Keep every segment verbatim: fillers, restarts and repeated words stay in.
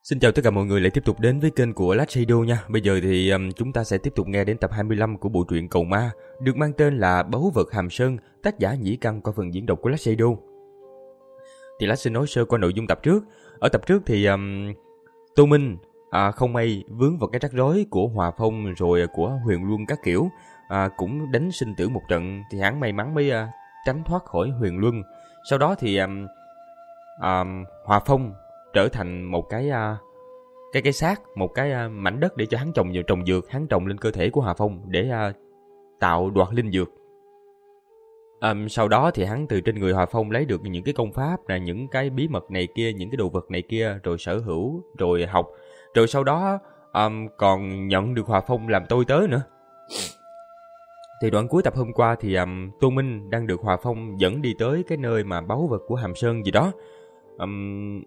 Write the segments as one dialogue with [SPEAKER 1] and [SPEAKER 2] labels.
[SPEAKER 1] Xin chào tất cả mọi người lại tiếp tục đến với kênh của Last Shadow nha. Bây giờ thì um, chúng ta sẽ tiếp tục nghe đến tập hai mươi lăm của bộ truyện Cầu Ma, được mang tên là Báu vật Hàm Sơn, tác giả Nhĩ Căn qua phần diễn đọc của Last Shadow. Thì Last sẽ nói sơ qua nội dung tập trước. Ở tập trước thì um, Tô Minh à, không may vướng vào cái rắc rối của Hòa Phong rồi của Huyền Luân các kiểu, à, cũng đánh sinh tử một trận thì hắn may mắn mới uh, tránh thoát khỏi Huyền Luân. Sau đó thì um, um, Hòa Phong trở thành một cái uh, cái cái xác, một cái uh, mảnh đất để cho hắn trồng trồng dược, hắn trồng lên cơ thể của Hòa Phong để uh, tạo đoạt linh dược. Um, sau đó thì hắn từ trên người Hòa Phong lấy được những cái công pháp là những cái bí mật này kia, những cái đồ vật này kia rồi sở hữu rồi học, rồi sau đó um, còn nhận được Hòa Phong làm tôi tớ nữa. Thì đoạn cuối tập hôm qua thì um, Tô Minh đang được Hòa Phong dẫn đi tới cái nơi mà báu vật của Hàm Sơn gì đó. Um...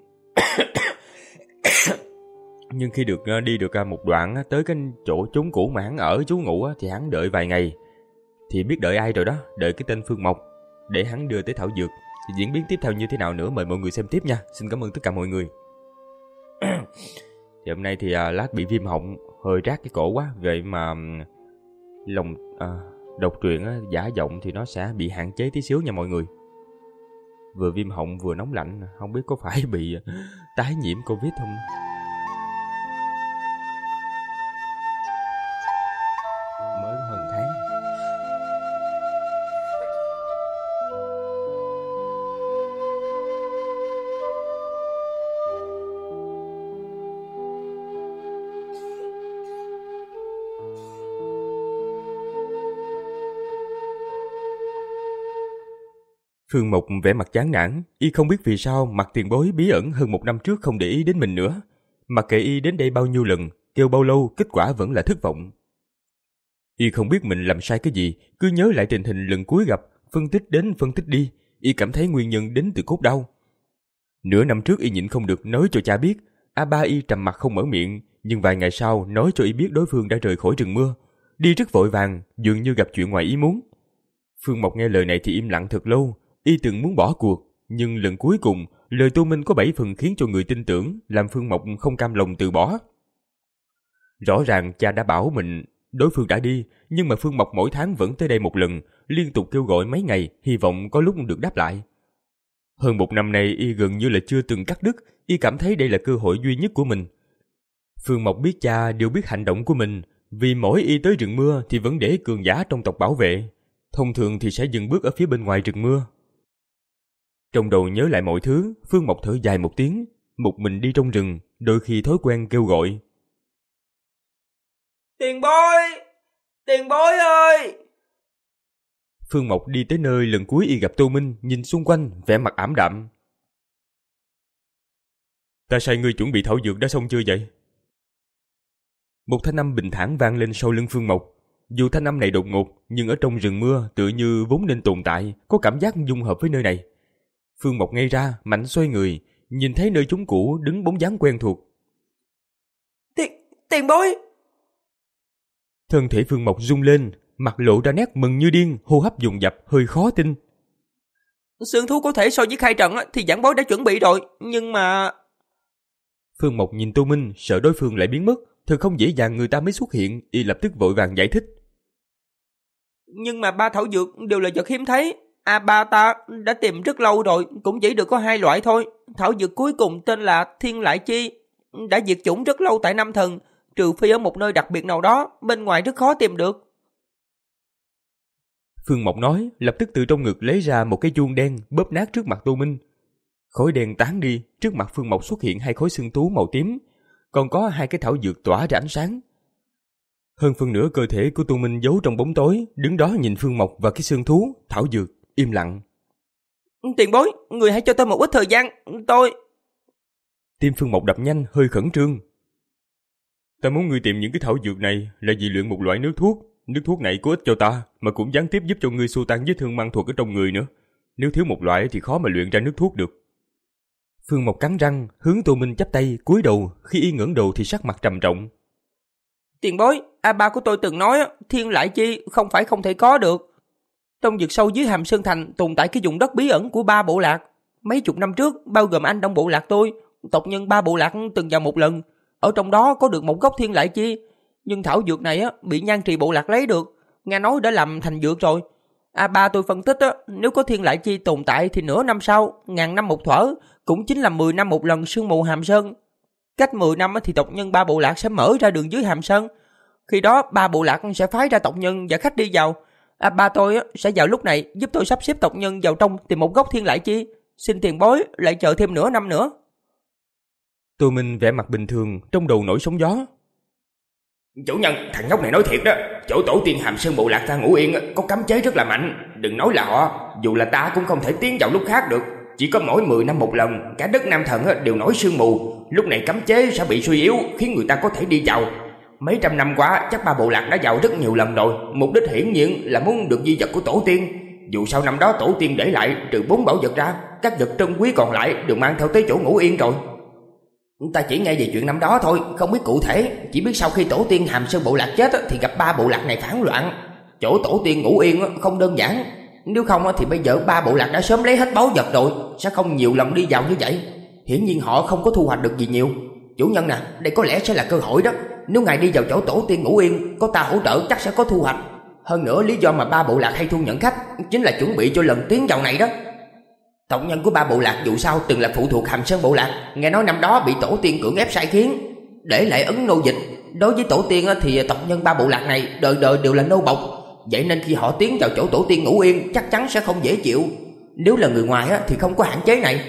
[SPEAKER 1] Nhưng khi được đi được một đoạn tới cái chỗ chốn cũ mà hắn ở trú ngụ thì hắn đợi vài ngày. Thì biết đợi ai rồi đó, đợi cái tên Phương Mộc để hắn đưa tới thảo dược. Thì diễn biến tiếp theo như thế nào nữa mời mọi người xem tiếp nha. Xin cảm ơn tất cả mọi người. Thì hôm nay thì uh, Lát bị viêm họng, hơi rát cái cổ quá, vậy mà um, lòng uh, đọc truyện uh, giả giọng thì nó sẽ bị hạn chế tí xíu nha mọi người. Vừa viêm họng vừa nóng lạnh, không biết có phải bị uh, tái nhiễm Covid không. Mới hơn tháng. Phương Mộc vẻ mặt chán nản, y không biết vì sao mặt tiền bối bí ẩn hơn một năm trước không để ý đến mình nữa. Mặc kệ y đến đây bao nhiêu lần, kêu bao lâu, kết quả vẫn là thất vọng. Y không biết mình làm sai cái gì, cứ nhớ lại tình hình lần cuối gặp, phân tích đến phân tích đi, y cảm thấy nguyên nhân đến từ cốt đau. Nửa năm trước y nhịn không được nói cho cha biết, A Ba y trầm mặt không mở miệng, nhưng vài ngày sau nói cho y biết đối phương đã rời khỏi rừng mưa, đi rất vội vàng, dường như gặp chuyện ngoài ý muốn. Phương Mộc nghe lời này thì im lặng thật lâu, y từng muốn bỏ cuộc, nhưng lần cuối cùng, lời Tô Minh có bảy phần khiến cho người tin tưởng, làm Phương Mộc không cam lòng từ bỏ. Rõ ràng cha đã bảo mình đối phương đã đi, nhưng mà Phương Mộc mỗi tháng vẫn tới đây một lần, liên tục kêu gọi mấy ngày, hy vọng có lúc được đáp lại. Hơn một năm nay y gần như là chưa từng cắt đứt, y cảm thấy đây là cơ hội duy nhất của mình. Phương Mộc biết cha đều biết hành động của mình, vì mỗi y tới rừng mưa thì vẫn để cường giả trong tộc bảo vệ, thông thường thì sẽ dừng bước ở phía bên ngoài rừng mưa. Trong đầu nhớ lại mọi thứ, Phương Mộc thở dài một tiếng, một mình đi trong rừng, đôi khi thói quen kêu gọi.
[SPEAKER 2] Tiền bối! Tiền bối ơi!
[SPEAKER 1] Phương Mộc đi tới nơi lần cuối y gặp Tô Minh, nhìn xung quanh, vẻ mặt ảm đạm. Ta sai ngươi chuẩn bị thảo dược đã xong chưa vậy? Một thanh âm bình thản vang lên sau lưng Phương Mộc. Dù thanh âm này đột ngột, nhưng ở trong rừng mưa tựa như vốn nên tồn tại, có cảm giác dung hợp với nơi này. Phương Mộc ngay ra, mạnh xoay người, nhìn thấy nơi chúng cũ đứng bóng dáng quen thuộc.
[SPEAKER 2] Tiền, tiền bối!
[SPEAKER 1] Thân thể Phương Mộc rung lên, mặt lộ ra nét mừng như điên, hô hấp dồn dập, hơi khó tin.
[SPEAKER 2] Sương thú có thể so với khai trận thì giảng bối đã chuẩn bị rồi, nhưng mà...
[SPEAKER 1] Phương Mộc nhìn Tô Minh, sợ đối phương lại biến mất, thật không dễ dàng người ta mới xuất hiện, y lập tức vội vàng giải thích.
[SPEAKER 2] Nhưng mà ba thảo dược đều là vật hiếm thấy. A Ba ta đã tìm rất lâu rồi, cũng chỉ được có hai loại thôi. Thảo dược cuối cùng tên là Thiên Lại Chi, đã diệt chủng rất lâu tại Nam Thần, trừ phi ở một nơi đặc biệt nào đó, bên ngoài rất khó tìm được.
[SPEAKER 1] Phương Mộc nói, lập tức từ trong ngực lấy ra một cái chuông đen, bóp nát trước mặt Tô Minh. Khói đen tán đi, trước mặt Phương Mộc xuất hiện hai khối xương tú màu tím, còn có hai cái thảo dược tỏa ra ánh sáng. Hơn phân nửa cơ thể của Tô Minh giấu trong bóng tối, đứng đó nhìn Phương Mộc và cái xương thú, thảo dược, im lặng.
[SPEAKER 2] Tiền bối, người hãy cho tôi một ít thời gian, tôi...
[SPEAKER 1] Tim Phương Mộc đập nhanh, hơi khẩn trương. Ta muốn ngươi tìm những cái thảo dược này là vì luyện một loại nước thuốc. Nước thuốc này có ích cho ta, mà cũng gián tiếp giúp cho ngươi xua tan vết thương mang thuật ở trong người nữa. Nếu thiếu một loại thì khó mà luyện ra nước thuốc được. Phương Mộc cắn răng, hướng Tô Minh chắp tay, cúi đầu, khi y ngẩng đầu thì sắc mặt trầm trọng.
[SPEAKER 2] Tiền bối, A Ba của tôi từng nói Thiên Lại Chi không phải không thể có được. Trong vực sâu dưới Hàm Sơn Thành tồn tại cái vùng đất bí ẩn của ba bộ lạc. Mấy chục năm trước, bao gồm anh trong bộ lạc tôi, tộc nhân Ba Bộ Lạc từng vào một lần, ở trong đó có được một gốc thiên lại chi, nhưng thảo dược này á bị Nhan Trì Bộ Lạc lấy được, nghe nói đã làm thành dược rồi. A ba tôi phân tích á, nếu có thiên lại chi tồn tại thì nửa năm sau, ngàn năm một thuở, cũng chính là mười năm một lần sương mù Hàm Sơn. Cách mười năm thì tộc nhân Ba Bộ Lạc sẽ mở ra đường dưới Hàm Sơn. Khi đó Ba Bộ Lạc sẽ phái ra tộc nhân và khách đi vào. A ba tôi sẽ vào lúc này giúp tôi sắp xếp tộc nhân vào trong tìm một gốc thiên lại chi. Xin tiền bối lại chờ thêm nửa năm nữa.
[SPEAKER 1] Tô Minh vẻ mặt bình thường, trong đầu nổi sóng gió.
[SPEAKER 3] Chủ nhân, thằng nhóc này nói thiệt đó. Chỗ tổ tiên Hàm Sơn Bộ Lạc ta Ngũ Yên có cấm chế rất là mạnh. Đừng nói là họ, dù là ta cũng không thể tiến vào lúc khác được. Chỉ có mỗi mười năm một lần, cả đất Nam Thần đều nổi sương mù. Lúc này cấm chế sẽ bị suy yếu, khiến người ta có thể đi vào. Mấy trăm năm qua chắc Ba Bộ Lạc đã vào rất nhiều lần rồi. Mục đích hiển nhiên là muốn được di vật của tổ tiên. Dù sao năm đó tổ tiên để lại trừ bốn bảo vật ra, các vật trân quý còn lại đều mang theo tới chỗ Ngũ Yên rồi. Ta chỉ nghe về chuyện năm đó thôi, không biết cụ thể. Chỉ biết sau khi tổ tiên Hàm Sơn Bộ Lạc chết thì gặp Ba Bộ Lạc này phản loạn. Chỗ tổ tiên Ngũ Yên không đơn giản. Nếu không thì bây giờ Ba Bộ Lạc đã sớm lấy hết báu vật rồi, sẽ không nhiều lần đi vào như vậy. Hiển nhiên họ không có thu hoạch được gì nhiều. Chủ nhân nè, đây có lẽ sẽ là cơ hội đó. Nếu ngài đi vào chỗ tổ tiên Ngũ Yên, có ta hỗ trợ chắc sẽ có thu hoạch. Hơn nữa lý do mà Ba Bộ Lạc hay thu nhận khách chính là chuẩn bị cho lần tiến vào này đó. Tộc nhân của Ba Bộ Lạc dù sao từng là phụ thuộc Hàm Sơn Bộ Lạc. Nghe nói năm đó bị tổ tiên cưỡng ép sai khiến, để lại ấn nô dịch. Đối với tổ tiên thì tộc nhân Ba Bộ Lạc này đời đời đều là nô bộc. Vậy nên khi họ tiến vào chỗ tổ tiên Ngũ Yên chắc chắn sẽ không dễ chịu. Nếu là người ngoài thì không có hạn chế này.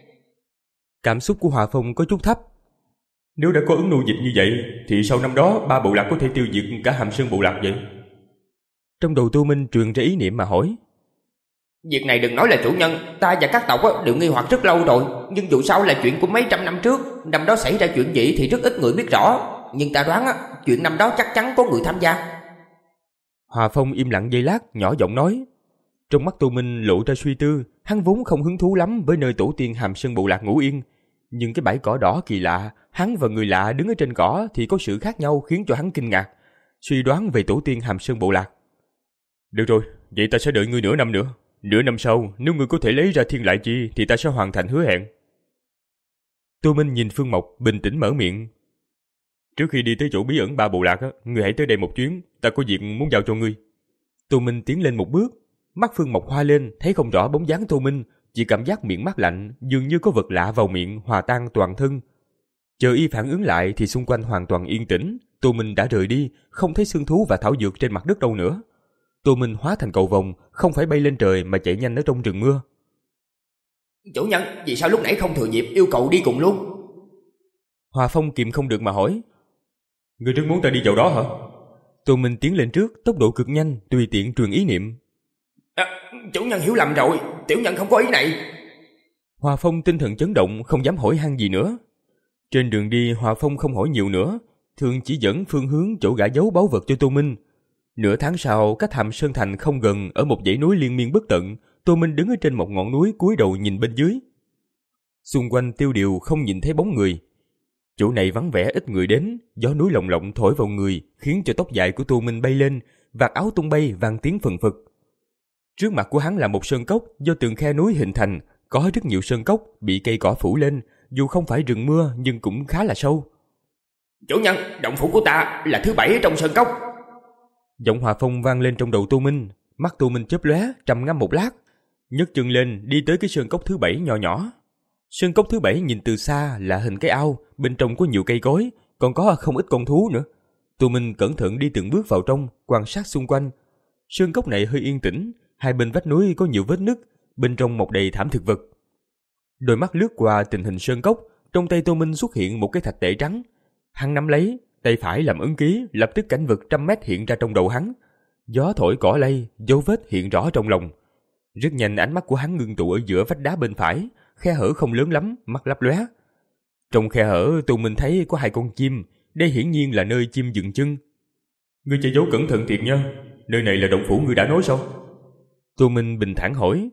[SPEAKER 1] Cảm xúc của Hòa Phong có chút thấp. Nếu đã có ứng nô dịch như vậy thì sau năm đó Ba Bộ Lạc có thể tiêu diệt cả Hàm Sơn Bộ Lạc vậy? Trong đầu Tô Minh truyền ra ý niệm mà hỏi.
[SPEAKER 3] Việc này đừng nói là chủ nhân, ta và các tộc đều nghi hoặc rất lâu rồi. Nhưng dù sao là chuyện của mấy trăm năm trước. Năm đó xảy ra chuyện gì thì rất ít người biết rõ. Nhưng ta đoán chuyện năm đó chắc chắn có người tham gia.
[SPEAKER 1] Hòa Phong im lặng giây lát, nhỏ giọng nói. Trong mắt Tô Minh lộ ra suy tư. Hắn vốn không hứng thú lắm với nơi tổ tiên Hàm Sơn Bộ Lạc Ngũ Yên. Nhưng cái bãi cỏ đỏ kỳ lạ, hắn và người lạ đứng ở trên cỏ thì có sự khác nhau khiến cho hắn kinh ngạc. Suy đoán về tổ tiên Hàm Sơn Bộ Lạc. Được rồi, vậy ta sẽ đợi ngươi nửa năm nữa. Nửa năm sau, nếu ngươi có thể lấy ra thiên lại chi thì ta sẽ hoàn thành hứa hẹn. Tô Minh nhìn Phương Mộc, bình tĩnh mở miệng. Trước khi đi tới chỗ bí ẩn Ba Bộ Lạc, ngươi hãy tới đây một chuyến, ta có việc muốn giao cho ngươi. Tô Minh tiến lên một bước, mắt Phương Mộc hoa lên, thấy không rõ bóng dáng Tô Minh, chỉ cảm giác miệng mát lạnh, dường như có vật lạ vào miệng, hòa tan toàn thân. Chờ y phản ứng lại thì xung quanh hoàn toàn yên tĩnh, Tô Minh đã rời đi, không thấy xương thú và thảo dược trên mặt đất đâu nữa. Tô Minh hóa thành cầu vồng, không phải bay lên trời mà chạy nhanh ở trong rừng mưa.
[SPEAKER 3] Chủ nhân, vì sao lúc nãy không thừa dịp yêu cầu đi cùng luôn?
[SPEAKER 1] Hòa Phong kìm không được mà hỏi. Ngươi rất muốn ta đi vào đó hả? Tô Minh tiến lên trước, tốc độ cực nhanh, tùy tiện truyền ý niệm.
[SPEAKER 3] À, chủ nhân hiểu lầm rồi, tiểu nhân không có ý này.
[SPEAKER 1] Hòa Phong tinh thần chấn động, không dám hỏi han gì nữa. Trên đường đi, Hòa Phong không hỏi nhiều nữa, thường chỉ dẫn phương hướng chỗ gã giấu báu vật cho Tô Minh. Nửa tháng sau, cách Hàm Sơn Thành không gần, ở một dãy núi liên miên bất tận, Tô Minh đứng ở trên một ngọn núi cúi đầu nhìn bên dưới. Xung quanh tiêu điều không nhìn thấy bóng người. Chỗ này vắng vẻ ít người đến, gió núi lồng lộng thổi vào người, khiến cho tóc dài của Tô Minh bay lên, vạt áo tung bay vang tiếng phần phật. Trước mặt của hắn là một sơn cốc do từng khe núi hình thành, có rất nhiều sơn cốc bị cây cỏ phủ lên, dù không phải rừng mưa nhưng cũng khá là sâu.
[SPEAKER 3] Chủ nhân, động phủ của ta là thứ bảy trong sơn cốc.
[SPEAKER 1] Giọng Hòa Phong vang lên trong đầu Tô Minh, mắt Tô Minh chớp lóe, trầm ngâm một lát, nhấc chân lên đi tới cái sơn cốc thứ bảy nhỏ nhỏ. Sơn cốc thứ bảy nhìn từ xa là hình cái ao, bên trong có nhiều cây cối, còn có không ít con thú nữa. Tô Minh cẩn thận đi từng bước vào trong, quan sát xung quanh. Sơn cốc này hơi yên tĩnh, hai bên vách núi có nhiều vết nứt, bên trong mọc đầy thảm thực vật. Đôi mắt lướt qua tình hình sơn cốc, trong tay Tô Minh xuất hiện một cái thạch tệ trắng. Hắn nắm lấy, tay phải làm ấn ký, lập tức cảnh vật trăm mét hiện ra trong đầu hắn. Gió thổi cỏ lay, dấu vết hiện rõ trong lòng. Rất nhanh ánh mắt của hắn ngưng tụ ở giữa vách đá bên phải, khe hở không lớn lắm, mắt lấp lóe. Trong khe hở, Tô Minh thấy có hai con chim, đây hiển nhiên là nơi chim dừng chân. Ngươi che giấu cẩn thận thiệt nha, nơi này là động phủ ngươi đã nói sao? Tô Minh bình thản hỏi.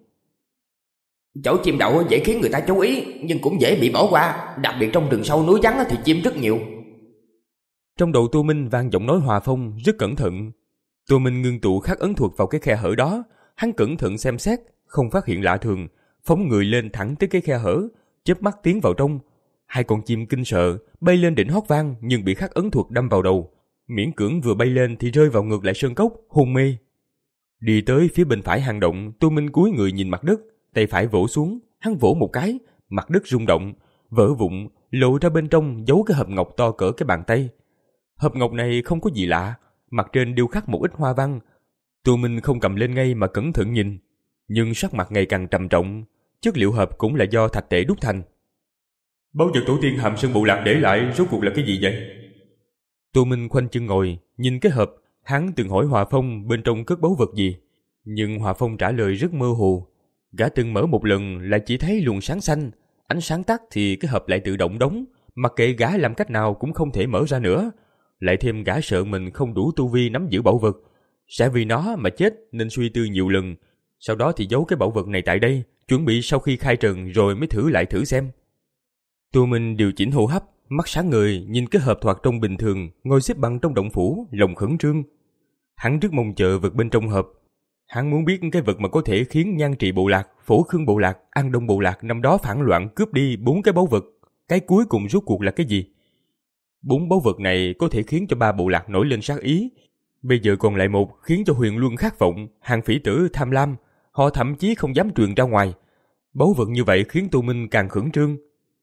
[SPEAKER 3] Chỗ chim đậu dễ khiến người ta chú ý, nhưng cũng dễ bị bỏ qua, đặc biệt trong rừng sâu núi vắng thì chim rất nhiều.
[SPEAKER 1] Trong đầu Tô Minh vang giọng nói Hòa Phong, rất cẩn thận. Tô Minh ngưng tụ khắc ấn thuật vào cái khe hở đó, hắn cẩn thận xem xét, không phát hiện lạ thường, phóng người lên thẳng tới cái khe hở, chớp mắt tiến vào trong. Hai con chim kinh sợ bay lên đỉnh hót vang nhưng bị khắc ấn thuật đâm vào đầu, miễn cưỡng vừa bay lên thì rơi vào ngược lại sơn cốc, hôn mê. Đi tới phía bên phải hang động, Tô Minh cúi người nhìn mặt đất, tay phải vỗ xuống, hắn vỗ một cái, mặt đất rung động, vỡ vụn, lộ ra bên trong giấu cái hộp ngọc to cỡ cái bàn tay. Hộp ngọc này không có gì lạ, mặt trên điêu khắc một ít hoa văn. Tô Minh không cầm lên ngay mà cẩn thận nhìn, nhưng sắc mặt ngày càng trầm trọng. Chất liệu hộp cũng là do thạch tể đúc thành. Báu vật tổ tiên Hàm Sơn Bộ Lạc để lại rốt cuộc là cái gì vậy? Tô Minh khoanh chân ngồi, nhìn cái hộp. Hắn từng hỏi Hòa Phong bên trong cất báu vật gì, nhưng Hòa Phong trả lời rất mơ hồ. Gã từng mở một lần lại chỉ thấy luồng sáng xanh, ánh sáng tắt thì cái hộp lại tự động đóng, mặc kệ gã làm cách nào cũng không thể mở ra nữa. Lại thêm gã sợ mình không đủ tu vi nắm giữ bảo vật, sẽ vì nó mà chết nên suy tư nhiều lần. Sau đó thì giấu cái bảo vật này tại đây, chuẩn bị sau khi khai trần rồi mới thử lại thử xem. Tô Minh điều chỉnh hô hấp, mắt sáng ngời nhìn cái hộp thoạt trông bình thường, ngồi xếp bằng trong động phủ, lòng khẩn trương. Hắn rất mong chờ vật bên trong hộp. Hắn muốn biết cái vật mà có thể khiến Nhan Trị Bộ Lạc, Phổ Khương Bộ Lạc, An Đông Bộ Lạc năm đó phản loạn cướp đi bốn cái báu vật, cái cuối cùng rốt cuộc là cái gì? Bốn báu vật này có thể khiến cho ba bộ lạc nổi lên sát ý. Bây giờ còn lại một khiến cho Huyền Luân khát vọng, Hàng Phỉ Tử tham lam, họ thậm chí không dám truyền ra ngoài. Báu vật như vậy khiến Tô Minh càng khẩn trương.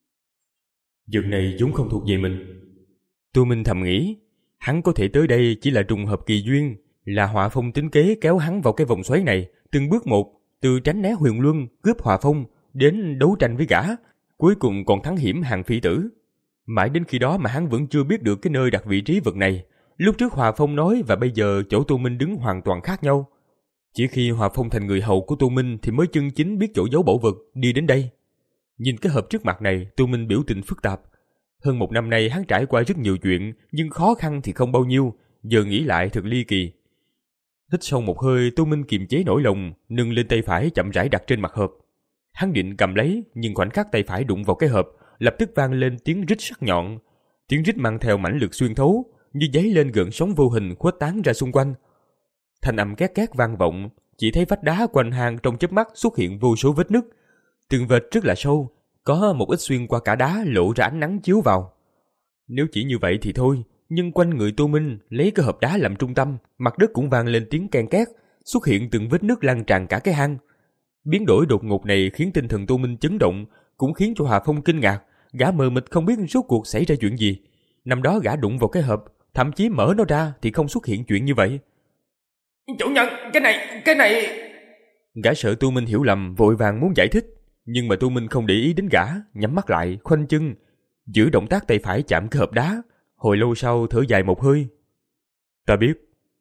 [SPEAKER 1] Vật này vốn không thuộc về mình. Tô Minh thầm nghĩ, hắn có thể tới đây chỉ là trùng hợp kỳ duyên, là Họa Phong tính kế kéo hắn vào cái vòng xoáy này, từng bước một, từ tránh né Huyền Luân, cướp Họa Phong, đến đấu tranh với gã, cuối cùng còn thắng hiểm Hàng Phỉ Tử. Mãi đến khi đó mà hắn vẫn chưa biết được cái nơi đặt vị trí vật này. Lúc trước Họa Phong nói và bây giờ chỗ Tô Minh đứng hoàn toàn khác nhau. Chỉ khi Họa Phong thành người hầu của Tô Minh thì mới chân chính biết chỗ giấu bảo vật, đi đến đây. Nhìn cái hộp trước mặt này, Tô Minh biểu tình phức tạp. Hơn một năm nay hắn trải qua rất nhiều chuyện, nhưng khó khăn thì không bao nhiêu, giờ nghĩ lại thật ly kỳ. Hít sâu một hơi, Tô Minh kiềm chế nỗi lòng, nâng lên tay phải chậm rãi đặt trên mặt hộp. Hắn định cầm lấy, nhưng khoảnh khắc tay phải đụng vào cái hộp, lập tức vang lên tiếng rít sắc nhọn. Tiếng rít mang theo mãnh lực xuyên thấu, như dấy lên gợn sóng vô hình khuếch tán ra xung quanh. Thanh âm két két vang vọng, chỉ thấy vách đá quanh hang trong chớp mắt xuất hiện vô số vết nứt. Từng vệt rất là sâu, có một ít xuyên qua cả đá lộ ra ánh nắng chiếu vào. Nếu chỉ như vậy thì thôi, nhưng quanh người Tô Minh lấy cái hộp đá làm trung tâm, mặt đất cũng vang lên tiếng ken két, xuất hiện từng vết nứt lan tràn cả cái hang. Biến đổi đột ngột này khiến tinh thần Tô Minh chấn động, cũng khiến cho Hà Phong kinh ngạc, gã mờ mịt không biết rốt cuộc xảy ra chuyện gì. Năm đó gã đụng vào cái hộp, thậm chí mở nó ra thì không xuất hiện chuyện như vậy.
[SPEAKER 3] Chủ nhân, cái này, cái này...
[SPEAKER 1] Gã sợ Tô Minh hiểu lầm, vội vàng muốn giải thích, nhưng mà Tô Minh không để ý đến gã, nhắm mắt lại, khoanh chân, giữ động tác tay phải chạm cái hộp đá. Hồi lâu sau thở dài một hơi. Ta biết.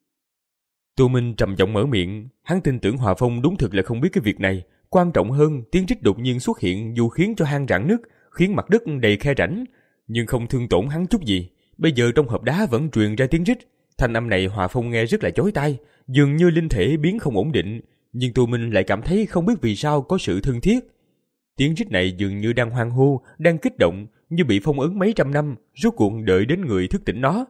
[SPEAKER 1] Tô Minh trầm giọng mở miệng, hắn tin tưởng Hòa Phong đúng thực là không biết cái việc này. Quan trọng hơn, tiếng rít đột nhiên xuất hiện dù khiến cho hang rạn nứt, khiến mặt đất đầy khe rãnh, nhưng không thương tổn hắn chút gì. Bây giờ trong hộp đá vẫn truyền ra tiếng rít. Thanh âm này Hòa Phong nghe rất là chói tai, dường như linh thể biến không ổn định, nhưng Tô Minh lại cảm thấy không biết vì sao có sự thân thiết. Tiếng rít này dường như đang hoang hô, đang kích động, như bị phong ấn mấy trăm năm, rốt cuộc đợi đến người thức tỉnh nó.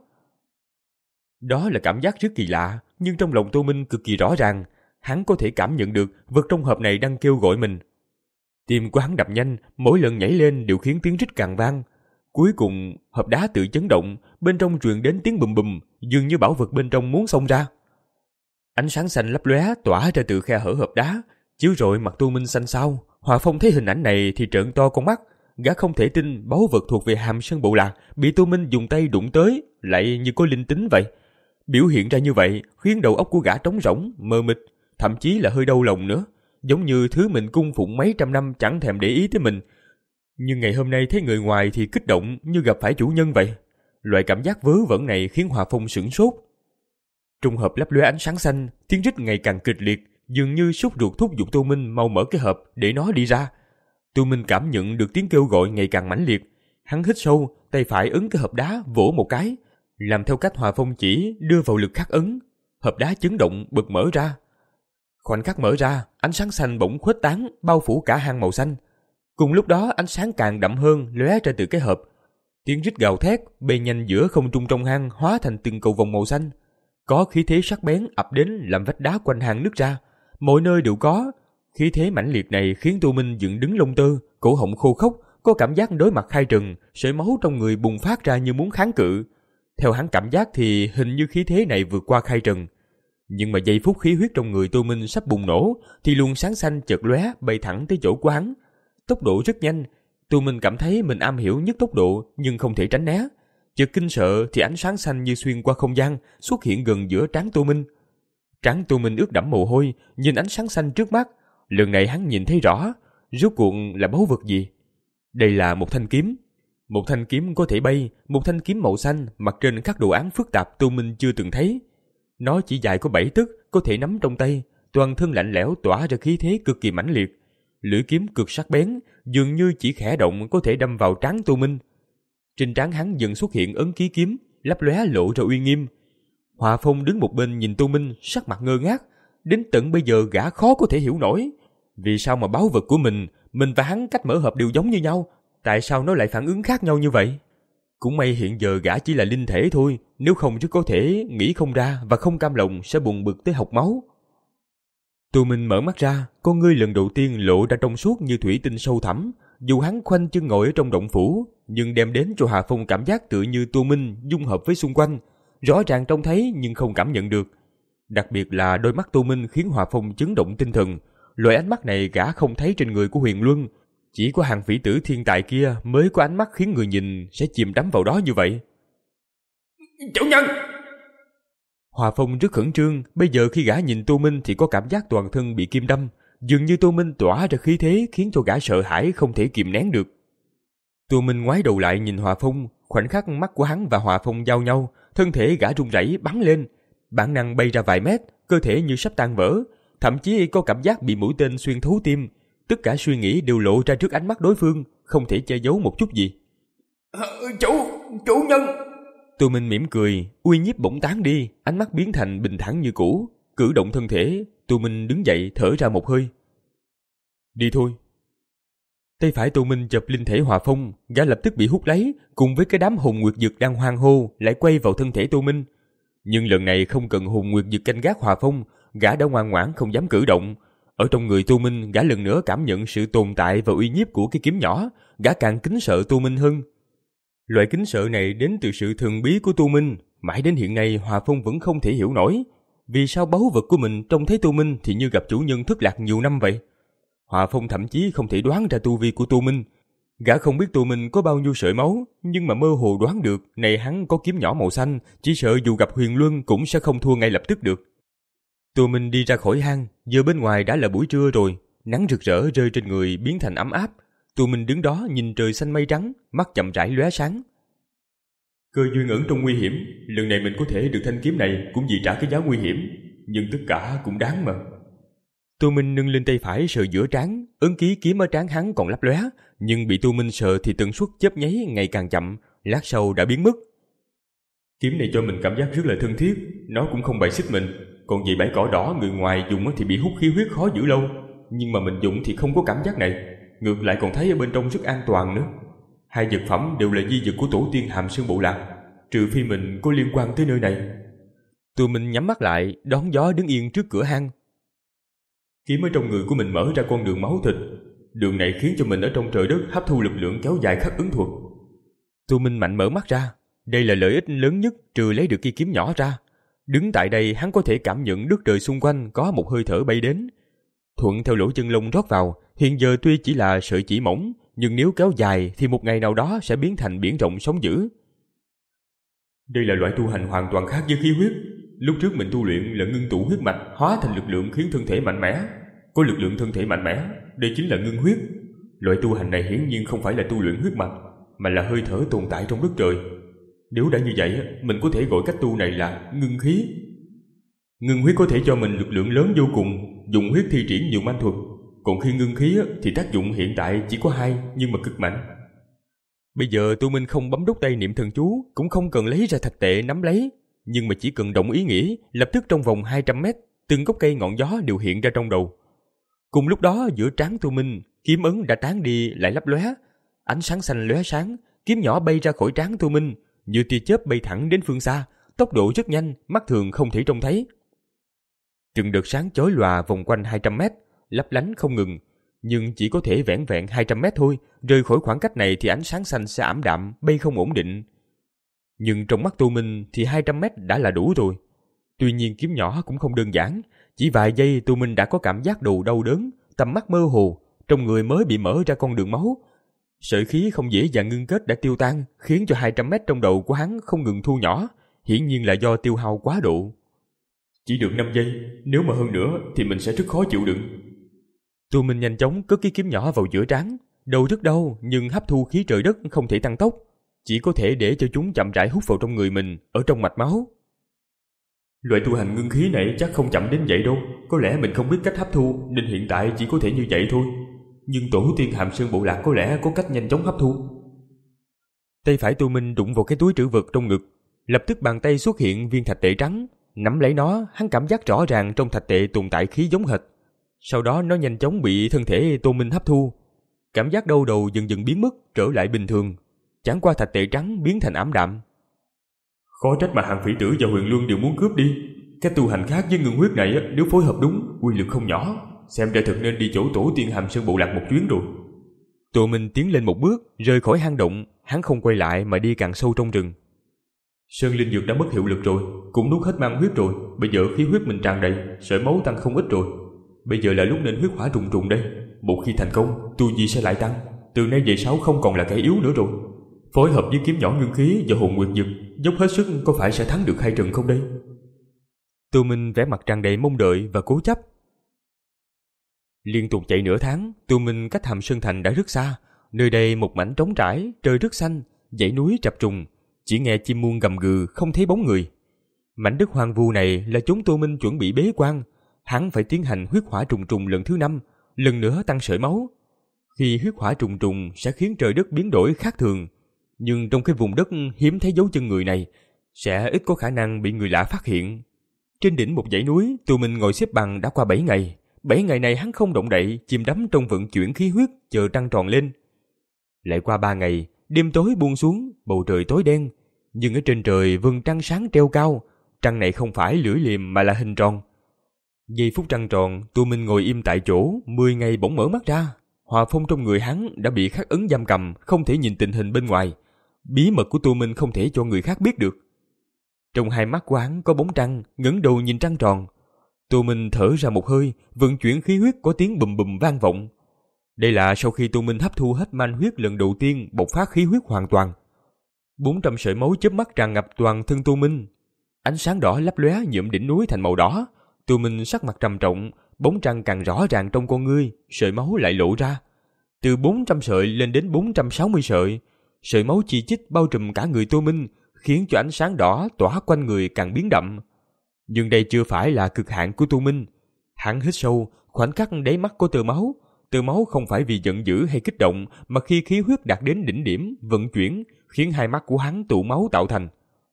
[SPEAKER 1] Đó là cảm giác rất kỳ lạ, nhưng trong lòng Tô Minh cực kỳ rõ ràng, hắn có thể cảm nhận được vật trong hộp này đang kêu gọi mình. Tim của hắn đập nhanh, mỗi lần nhảy lên đều khiến tiếng rít càng vang. Cuối cùng, hộp đá tự chấn động, bên trong truyền đến tiếng bùm bùm, dường như bảo vật bên trong muốn xông ra. Ánh sáng xanh lấp lóe tỏa ra từ khe hở hộp đá, chiếu rọi mặt Tô Minh xanh xao. Hòa Phong thấy hình ảnh này thì trợn to con mắt, gã không thể tin báu vật thuộc về Hàm Sơn Bộ Lạc bị Tô Minh dùng tay đụng tới, lại như có linh tính vậy. Biểu hiện ra như vậy khiến đầu óc của gã trống rỗng, mờ mịt, thậm chí là hơi đau lòng nữa, giống như thứ mình cung phụng mấy trăm năm chẳng thèm để ý tới mình. Nhưng ngày hôm nay thấy người ngoài thì kích động như gặp phải chủ nhân vậy. Loại cảm giác vớ vẩn này khiến Hòa Phong sửng sốt. Trong hộp lấp lóe ánh sáng xanh, tiếng rít ngày càng kịch liệt, dường như sốt ruột thúc giục Tô Minh mau mở cái hộp để nó đi ra. Tô Minh cảm nhận được tiếng kêu gọi ngày càng mãnh liệt. Hắn hít sâu, tay phải ấn cái hộp đá vỗ một cái, làm theo cách Hòa Phong chỉ, đưa vào lực khắc ấn. Hộp đá chấn động bật mở ra. Khoảnh khắc mở ra, ánh sáng xanh bỗng khuếch tán, bao phủ cả hang màu xanh. Cùng lúc đó ánh sáng càng đậm hơn lóe ra từ cái hộp. Tiếng rít gào thét bay nhanh giữa không trung trong hang hóa thành từng cầu vồng màu xanh. Có khí thế sắc bén ập đến làm vách đá quanh hang nứt ra, mọi nơi đều có. Khí thế mãnh liệt này khiến Tô Minh dựng đứng lông tơ, cổ họng khô khốc, có cảm giác đối mặt khai trần, sợi máu trong người bùng phát ra như muốn kháng cự. Theo hắn cảm giác thì hình như khí thế này vượt qua khai trần. Nhưng mà giây phút khí huyết trong người Tô Minh sắp bùng nổ thì luồng sáng xanh chợt lóe bay thẳng tới chỗ của hắn. Tốc độ rất nhanh, Tô Minh cảm thấy mình am hiểu nhất tốc độ nhưng không thể tránh né. Chợt kinh sợ thì ánh sáng xanh như xuyên qua không gian xuất hiện gần giữa trán Tô Minh. Trán Tô Minh ướt đẫm mồ hôi, nhìn ánh sáng xanh trước mắt. Lần này hắn nhìn thấy rõ, rốt cuộc là báu vật gì. Đây là một thanh kiếm. Một thanh kiếm có thể bay, một thanh kiếm màu xanh, mặt trên khắc đồ án phức tạp Tô Minh chưa từng thấy. Nó chỉ dài có bảy tấc, có thể nắm trong tay, toàn thân lạnh lẽo tỏa ra khí thế cực kỳ mãnh liệt. Lưỡi kiếm cực sắc bén, dường như chỉ khẽ động có thể đâm vào trán Tô Minh. Trên trán hắn dần xuất hiện ấn ký kiếm, lấp lóe lộ ra uy nghiêm. Hòa Phong đứng một bên nhìn Tô Minh, sắc mặt ngơ ngác. Đến tận bây giờ gã khó có thể hiểu nổi. Vì sao mà báu vật của mình, mình và hắn cách mở hộp đều giống như nhau, tại sao nó lại phản ứng khác nhau như vậy? Cũng may hiện giờ gã chỉ là linh thể thôi, nếu không rất có thể nghĩ không ra và không cam lòng sẽ buồn bực tới học máu. Tô Minh mở mắt ra, con ngươi lần đầu tiên lộ ra trong suốt như thủy tinh sâu thẳm. Dù hắn khoanh chân ngồi ở trong động phủ, nhưng đem đến cho Hà Phong cảm giác tựa như Tô Minh dung hợp với xung quanh, rõ ràng trông thấy nhưng không cảm nhận được. Đặc biệt là đôi mắt Tô Minh khiến Hà Phong chấn động tinh thần. Loại ánh mắt này gã không thấy trên người của Huyền Luân, chỉ có hàng phỉ tử thiên tài kia mới có ánh mắt khiến người nhìn sẽ chìm đắm vào đó như vậy.
[SPEAKER 3] Chủ nhân!
[SPEAKER 1] Hòa Phong rất khẩn trương, bây giờ khi gã nhìn Tô Minh thì có cảm giác toàn thân bị kim đâm, dường như Tô Minh tỏa ra khí thế khiến cho gã sợ hãi không thể kìm nén được. Tô Minh ngoái đầu lại nhìn Hòa Phong, khoảnh khắc mắt của hắn và Hòa Phong giao nhau, thân thể gã run rẩy bắn lên, bản năng bay ra vài mét, cơ thể như sắp tan vỡ, thậm chí có cảm giác bị mũi tên xuyên thấu tim. Tất cả suy nghĩ đều lộ ra trước ánh mắt đối phương, không thể che giấu một chút gì.
[SPEAKER 3] Chủ, chủ nhân!
[SPEAKER 1] Tô Minh mỉm cười, uy nhiếp bỗng tán đi, ánh mắt biến thành bình thản như cũ, cử động thân thể. Tô Minh đứng dậy thở ra một hơi. Đi thôi. Tay phải Tô Minh chộp linh thể Hòa Phong, gã lập tức bị hút lấy, cùng với cái đám hồn nguyệt dực đang hoang hô lại quay vào thân thể Tô Minh. Nhưng lần này không cần hồn nguyệt dực canh gác Hòa Phong, gã đã ngoan ngoãn không dám cử động. Ở trong người Tô Minh, gã lần nữa cảm nhận sự tồn tại và uy nhiếp của cái kiếm nhỏ, gã càng kính sợ Tô Minh hơn. Loại kính sợ này đến từ sự thần bí của Tô Minh, mãi đến hiện nay Hòa Phong vẫn không thể hiểu nổi. Vì sao báu vật của mình trông thấy Tô Minh thì như gặp chủ nhân thất lạc nhiều năm vậy? Hòa Phong thậm chí không thể đoán ra tu vi của Tô Minh. Gã không biết Tô Minh có bao nhiêu sợi máu, nhưng mà mơ hồ đoán được này hắn có kiếm nhỏ màu xanh, chỉ sợ dù gặp Huyền Luân cũng sẽ không thua ngay lập tức được. Tô Minh đi ra khỏi hang, giờ bên ngoài đã là buổi trưa rồi, nắng rực rỡ rơi trên người biến thành ấm áp. Tô Minh đứng đó nhìn trời xanh mây trắng, mắt chậm rãi lóe sáng. Cơ duyên ẩn trong nguy hiểm, lần này mình có thể được thanh kiếm này cũng vì trả cái giá nguy hiểm, nhưng tất cả cũng đáng mà. Tô Minh nâng lên tay phải sờ giữa trán, ấn ký kiếm ở trán hắn còn lấp lóe, nhưng bị Tô Minh sờ thì tần suất chớp nháy ngày càng chậm, lát sau đã biến mất. Kiếm này cho mình cảm giác rất là thân thiết, nó cũng không bài xích mình. Còn về bãi cỏ đỏ người ngoài dùng thì bị hút khí huyết khó giữ lâu, nhưng mà mình dùng thì không có cảm giác này, ngược lại còn thấy ở bên trong rất an toàn nữa. Hai vật phẩm đều là di vật của tổ tiên Hàm Sơn Bộ Lạc, trừ phi mình có liên quan tới nơi này. Tô Minh nhắm mắt lại, đón gió đứng yên trước cửa hang. Kiếm ở trong người của mình mở ra con đường máu thịt, đường này khiến cho mình ở trong trời đất hấp thu lực lượng kéo dài khắc ứng thuật. Tô Minh mạnh mở mắt ra, đây là lợi ích lớn nhất trừ lấy được cây kiếm nhỏ ra. Đứng tại đây hắn có thể cảm nhận đất trời xung quanh có một hơi thở bay đến. Thuận theo lỗ chân lông rót vào, hiện giờ tuy chỉ là sợi chỉ mỏng, nhưng nếu kéo dài thì một ngày nào đó sẽ biến thành biển rộng sóng dữ. Đây là loại tu hành hoàn toàn khác với khí huyết. Lúc trước mình tu luyện là ngưng tụ huyết mạch hóa thành lực lượng khiến thân thể mạnh mẽ. Có lực lượng thân thể mạnh mẽ, đây chính là ngưng huyết. Loại tu hành này hiển nhiên không phải là tu luyện huyết mạch, mà là hơi thở tồn tại trong đất trời. Nếu đã như vậy, mình có thể gọi cách tu này là ngưng khí. Ngưng huyết có thể cho mình lực lượng lớn vô cùng, dùng huyết thi triển nhiều manh thuật. Còn khi ngưng khí thì tác dụng hiện tại chỉ có hai, nhưng mà cực mạnh. Bây giờ Tô Minh không bấm đút tay niệm thần chú, cũng không cần lấy ra thạch tệ nắm lấy, nhưng mà chỉ cần động ý nghĩ, lập tức trong vòng hai trăm mét, từng gốc cây ngọn gió đều hiện ra trong đầu. Cùng lúc đó giữa trán Tô Minh, kiếm ấn đã tán đi lại lấp lóe, ánh sáng xanh lóe sáng, kiếm nhỏ bay ra khỏi trán Tô Minh, như tia chớp bay thẳng đến phương xa, tốc độ rất nhanh, mắt thường không thể trông thấy. Từng đợt sáng chói lòa vòng quanh hai trăm mét, lấp lánh không ngừng. nhưng chỉ có thể vẻn vẹn hai trăm mét thôi, rời khỏi khoảng cách này thì ánh sáng xanh sẽ ảm đạm, bay không ổn định. Nhưng trong mắt Tô Minh thì hai trăm mét đã là đủ rồi. Tuy nhiên kiếm nhỏ cũng không đơn giản, chỉ vài giây Tô Minh đã có cảm giác đầu đau đớn, tầm mắt mơ hồ, trong người mới bị mở ra con đường máu. Sợi khí không dễ dàng ngưng kết đã tiêu tan, khiến cho hai trăm mét trong đầu của hắn không ngừng thu nhỏ, hiển nhiên là do tiêu hao quá độ. Chỉ được năm giây, nếu mà hơn nữa thì mình sẽ rất khó chịu đựng. Tô Minh nhanh chóng cất cái kiếm nhỏ vào giữa trán, đầu rất đau nhưng hấp thu khí trời đất không thể tăng tốc, chỉ có thể để cho chúng chậm rãi hút vào trong người mình, ở trong mạch máu. Loại tu hành ngưng khí này chắc không chậm đến vậy đâu, có lẽ mình không biết cách hấp thu nên hiện tại chỉ có thể như vậy thôi. Nhưng tổ tiên Hàm Sơn Bộ Lạc có lẽ có cách nhanh chóng hấp thu. Tay phải Tô Minh đụng vào cái túi trữ vật trong ngực, lập tức bàn tay xuất hiện viên thạch tệ trắng, nắm lấy nó, hắn cảm giác rõ ràng trong thạch tệ tồn tại khí giống hệt. Sau đó nó nhanh chóng bị thân thể Tô Minh hấp thu, cảm giác đau đầu dần dần biến mất, trở lại bình thường. Chẳng qua thạch tệ trắng biến thành ảm đạm. Khó trách mà Hàng Phỉ Tử và Huyền Luân đều muốn cướp đi. Các tu hành khác với ngưng huyết này nếu phối hợp đúng, uy lực không nhỏ. Xem ra thật nên đi chỗ tổ tiên Hàm Sơn Bộ Lạc một chuyến rồi. Tô Minh tiến lên một bước, rời khỏi hang động, hắn không quay lại mà đi càng sâu trong rừng. Sơn linh dược đã mất hiệu lực rồi, cũng nuốt hết mang huyết rồi, bây giờ khí huyết mình tràn đầy, sợi máu tăng không ít rồi. Bây giờ là lúc nên huyết hỏa trùng trùng đây, một khi thành công, tu vi sẽ lại tăng, từ nay về sau không còn là kẻ yếu nữa rồi. Phối hợp với kiếm nhỏ ngưng khí và hồn nguyệt dực, dốc hết sức có phải sẽ thắng được hai trận không đây? Tô Minh vẻ mặt tràn đầy mong đợi và cố chấp. Liên tục chạy nửa tháng, Tô Minh cách Hàm Sơn Thành đã rất xa, nơi đây một mảnh trống trải, trời rất xanh, dãy núi chập trùng, chỉ nghe chim muông gầm gừ, không thấy bóng người. Mảnh đất hoang vu này là chốn Tô Minh chuẩn bị bế quan, hắn phải tiến hành huyết hỏa trùng trùng lần thứ năm, lần nữa tăng sợi máu. Khi huyết hỏa trùng trùng sẽ khiến trời đất biến đổi khác thường, nhưng trong cái vùng đất hiếm thấy dấu chân người này, sẽ ít có khả năng bị người lạ phát hiện. Trên đỉnh một dãy núi, Tô Minh ngồi xếp bằng đã qua bảy ngày. Bảy ngày này hắn không động đậy, chìm đắm trong vận chuyển khí huyết, chờ trăng tròn lên. Lại qua ba ngày, đêm tối buông xuống, bầu trời tối đen, nhưng ở trên trời vầng trăng sáng treo cao, trăng này không phải lưỡi liềm mà là hình tròn. Giây phút trăng tròn, Tô Minh ngồi im tại chỗ, mười ngày bỗng mở mắt ra. Hỏa phong trong người hắn đã bị khắc ấn giam cầm, không thể nhìn tình hình bên ngoài. Bí mật của Tô Minh không thể cho người khác biết được. Trong hai mắt của hắn có bóng trăng, ngẩng đầu nhìn trăng tròn. Tô Minh thở ra một hơi, vận chuyển khí huyết có tiếng bùm bùm vang vọng. Đây là sau khi Tô Minh hấp thu hết man huyết lần đầu tiên bộc phát khí huyết hoàn toàn. bốn trăm sợi máu chớp mắt tràn ngập toàn thân Tô Minh. Ánh sáng đỏ lấp lóe nhuộm đỉnh núi thành màu đỏ. Tô Minh sắc mặt trầm trọng, bóng trăng càng rõ ràng trong con ngươi, sợi máu lại lộ ra. Từ bốn trăm sợi lên đến bốn trăm sáu mươi sợi, sợi máu chi chít bao trùm cả người Tô Minh, khiến cho ánh sáng đỏ tỏa quanh người càng biến đậm. Nhưng đây chưa phải là cực hạn của Tô Minh. Hắn hít sâu, khoảnh khắc đáy mắt có tơ máu. Tơ máu không phải vì giận dữ hay kích động, mà khi khí huyết đạt đến đỉnh điểm, vận chuyển, khiến hai mắt của hắn tụ máu tạo thành.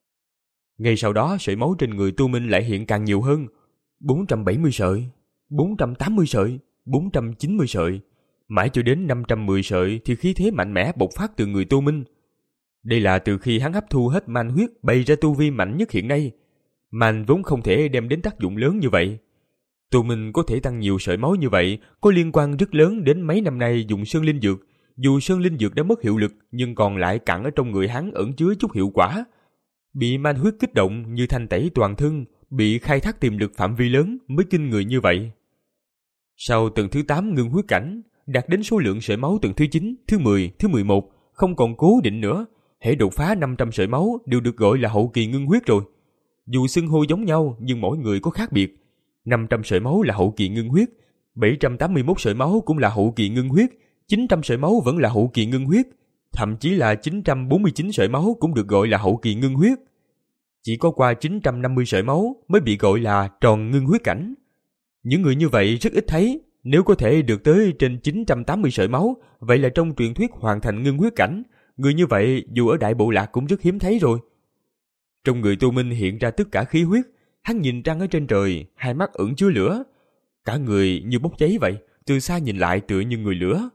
[SPEAKER 1] Ngay sau đó, sợi máu trên người Tô Minh lại hiện càng nhiều hơn. bốn trăm bảy mươi sợi, bốn trăm tám mươi sợi, bốn trăm chín mươi sợi. Mãi cho đến năm trăm mười sợi thì khí thế mạnh mẽ bộc phát từ người Tô Minh. Đây là từ khi hắn hấp thu hết man huyết bày ra tu vi mạnh nhất hiện nay. Man vốn không thể đem đến tác dụng lớn như vậy. Tô Minh có thể tăng nhiều sợi máu như vậy có liên quan rất lớn đến mấy năm nay dùng sơn linh dược. Dù sơn linh dược đã mất hiệu lực, nhưng còn lại cặn ở trong người hắn ẩn chứa chút hiệu quả. Bị man huyết kích động như thanh tẩy toàn thân, bị khai thác tiềm lực phạm vi lớn mới kinh người như vậy. Sau tầng thứ tám ngưng huyết cảnh, đạt đến số lượng sợi máu tầng thứ chín, thứ mười, thứ mười một, không còn cố định nữa. Hễ đột phá năm trăm sợi máu đều được gọi là hậu kỳ ngưng huyết rồi. Dù xưng hô giống nhau nhưng mỗi người có khác biệt. năm trăm sợi máu là hậu kỳ ngưng huyết, bảy trăm tám mươi mốt sợi máu cũng là hậu kỳ ngưng huyết, chín trăm sợi máu vẫn là hậu kỳ ngưng huyết, thậm chí là chín trăm bốn mươi chín sợi máu cũng được gọi là hậu kỳ ngưng huyết. Chỉ có qua chín trăm năm mươi sợi máu mới bị gọi là tròn ngưng huyết cảnh. Những người như vậy rất ít thấy, nếu có thể được tới trên chín trăm tám mươi sợi máu, vậy là trong truyền thuyết hoàn thành ngưng huyết cảnh. Người như vậy dù ở đại bộ lạc cũng rất hiếm thấy rồi. Trong người Tô Minh hiện ra tất cả khí huyết, hắn nhìn trăng ở trên trời, hai mắt ẩn chứa lửa. Cả người như bốc cháy vậy, từ xa nhìn lại tựa như người lửa.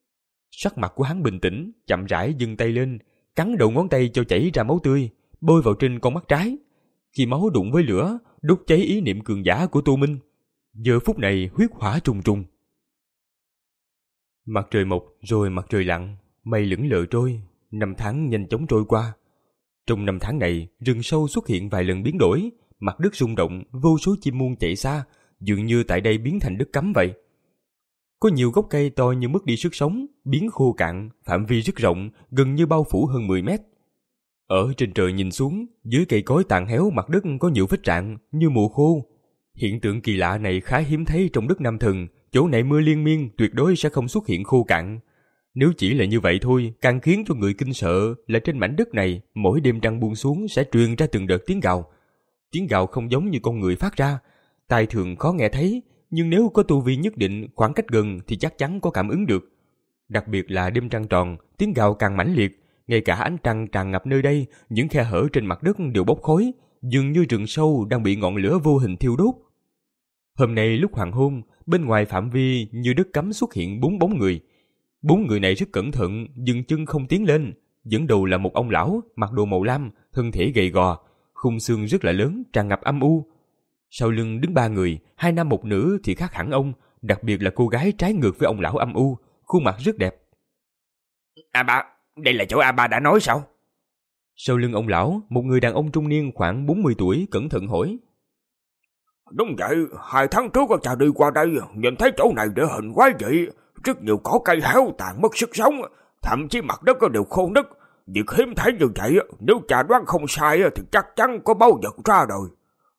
[SPEAKER 1] Sắc mặt của hắn bình tĩnh, chậm rãi giương tay lên, cắn đầu ngón tay cho chảy ra máu tươi, bôi vào trên con mắt trái. Khi máu đụng với lửa, đốt cháy ý niệm cường giả của Tô Minh. Giờ phút này huyết hỏa trùng trùng. Mặt trời mọc rồi mặt trời lặn, mây lững lờ trôi, năm tháng nhanh chóng trôi qua. Trong năm tháng này, rừng sâu xuất hiện vài lần biến đổi, mặt đất rung động, vô số chim muông chạy xa, dường như tại đây biến thành đất cấm vậy. Có nhiều gốc cây to như mất đi sức sống, biến khô cạn, phạm vi rất rộng, gần như bao phủ hơn mười mét. Ở trên trời nhìn xuống, dưới cây cối tàn héo mặt đất có nhiều vết rạn như mùa khô. Hiện tượng kỳ lạ này khá hiếm thấy trong đất Nam Thần, chỗ này mưa liên miên tuyệt đối sẽ không xuất hiện khô cạn. Nếu chỉ là như vậy thôi, càng khiến cho người kinh sợ là trên mảnh đất này, mỗi đêm trăng buông xuống sẽ truyền ra từng đợt tiếng gào. Tiếng gào không giống như con người phát ra, tai thường khó nghe thấy, nhưng nếu có tu vi nhất định, khoảng cách gần thì chắc chắn có cảm ứng được. Đặc biệt là đêm trăng tròn, tiếng gào càng mãnh liệt, ngay cả ánh trăng tràn ngập nơi đây, những khe hở trên mặt đất đều bốc khói, dường như rừng sâu đang bị ngọn lửa vô hình thiêu đốt. Hôm nay lúc hoàng hôn, bên ngoài phạm vi như đất cấm xuất hiện bốn bóng người. Bốn người này rất cẩn thận, dừng chân không tiến lên. Dẫn đầu là một ông lão, mặc đồ màu lam, thân thể gầy gò, khung xương rất là lớn, tràn ngập âm u. Sau lưng đứng ba người, hai nam một nữ thì khác hẳn ông, đặc biệt là cô gái trái ngược với ông lão âm u, khuôn mặt rất đẹp.
[SPEAKER 3] A Ba, đây là chỗ A Ba đã nói sao?
[SPEAKER 1] Sau lưng ông lão, một người đàn ông trung niên khoảng bốn mươi tuổi cẩn thận hỏi.
[SPEAKER 4] Đúng vậy, hai tháng trước cha đi qua đây, nhìn thấy chỗ này địa hình quái dị, rất nhiều cỏ cây héo tàn mất sức sống, thậm chí mặt đất đều khô nứt. Việc hiếm thấy như vậy, nếu cha đoán không sai thì chắc chắn có báu vật ra rồi.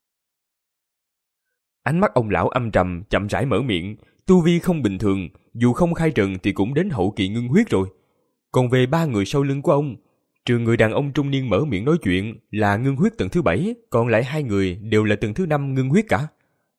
[SPEAKER 1] Ánh mắt ông lão âm trầm, chậm rãi mở miệng, tu vi không bình thường, dù không khai trần thì cũng đến hậu kỳ ngưng huyết rồi. Còn về ba người sau lưng của ông, trừ người đàn ông trung niên mở miệng nói chuyện là ngưng huyết tầng thứ bảy, còn lại hai người đều là tầng thứ năm ngưng huyết cả.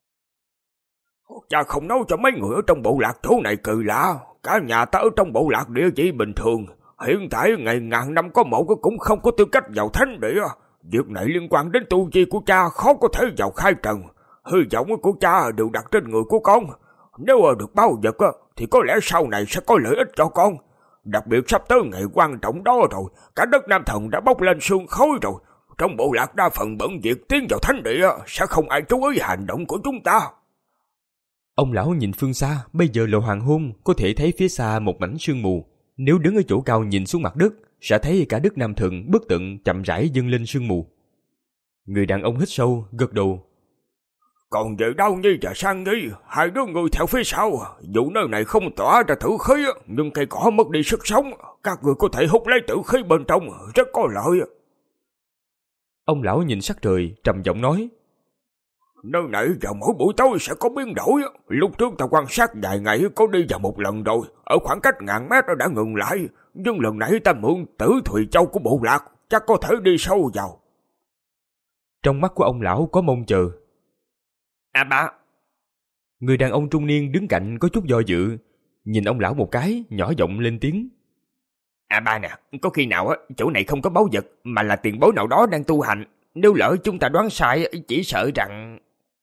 [SPEAKER 4] Cha không nói cho mấy người ở trong bộ lạc chỗ này kỳ lạ, cả nhà ta ở trong bộ lạc địa chỉ bình thường, hiện tại ngày ngàn năm có một cũng không có tư cách vào thánh địa. Việc này liên quan đến tu vi của cha, khó có thể vào khai trần. Hy vọng của cha đều đặt trên người của con. Nếu được bao vật thì có lẽ sau này sẽ có lợi ích cho con. Đặc biệt sắp tới ngày quan trọng đó rồi, cả đất Nam Thần đã bốc lên sương khói rồi. Trong bộ lạc đa phần bận việc tiến vào thánh địa, sẽ không ai chú ý hành động của chúng ta.
[SPEAKER 1] Ông lão nhìn phương xa, bây giờ là hoàng hôn, có thể thấy phía xa một mảnh sương mù. Nếu đứng ở chỗ cao nhìn xuống mặt đất, sẽ thấy cả đất Nam Thần bất tận chậm rãi dâng lên sương mù. Người đàn ông hít sâu, gật đầu.
[SPEAKER 4] Còn về Đao Nhi và Sang Nhi, hai đứa người theo phía sau, dù nơi này không tỏa ra tử khí, nhưng cây cỏ mất đi sức sống, các người có thể hút lấy tử khí bên trong, rất có lợi.
[SPEAKER 1] Ông lão nhìn sắc trời, trầm giọng nói.
[SPEAKER 4] Nơi này vào mỗi buổi tối sẽ có biến đổi, lúc trước ta quan sát vài ngày có đi vào một lần rồi, ở khoảng cách ngàn mét đã ngừng lại, nhưng lần này ta mượn Tử Thùy Châu của bộ lạc, chắc có thể đi sâu vào.
[SPEAKER 1] Trong mắt của ông lão có mong chờ.
[SPEAKER 3] A Ba.
[SPEAKER 1] Người đàn ông trung niên đứng cạnh có chút do dự, nhìn ông lão một cái, nhỏ giọng lên tiếng.
[SPEAKER 3] A Ba nè, có khi nào á chỗ này không có báu vật, mà là tiền bối nào đó đang tu hành. Nếu lỡ chúng ta đoán sai, chỉ sợ rằng...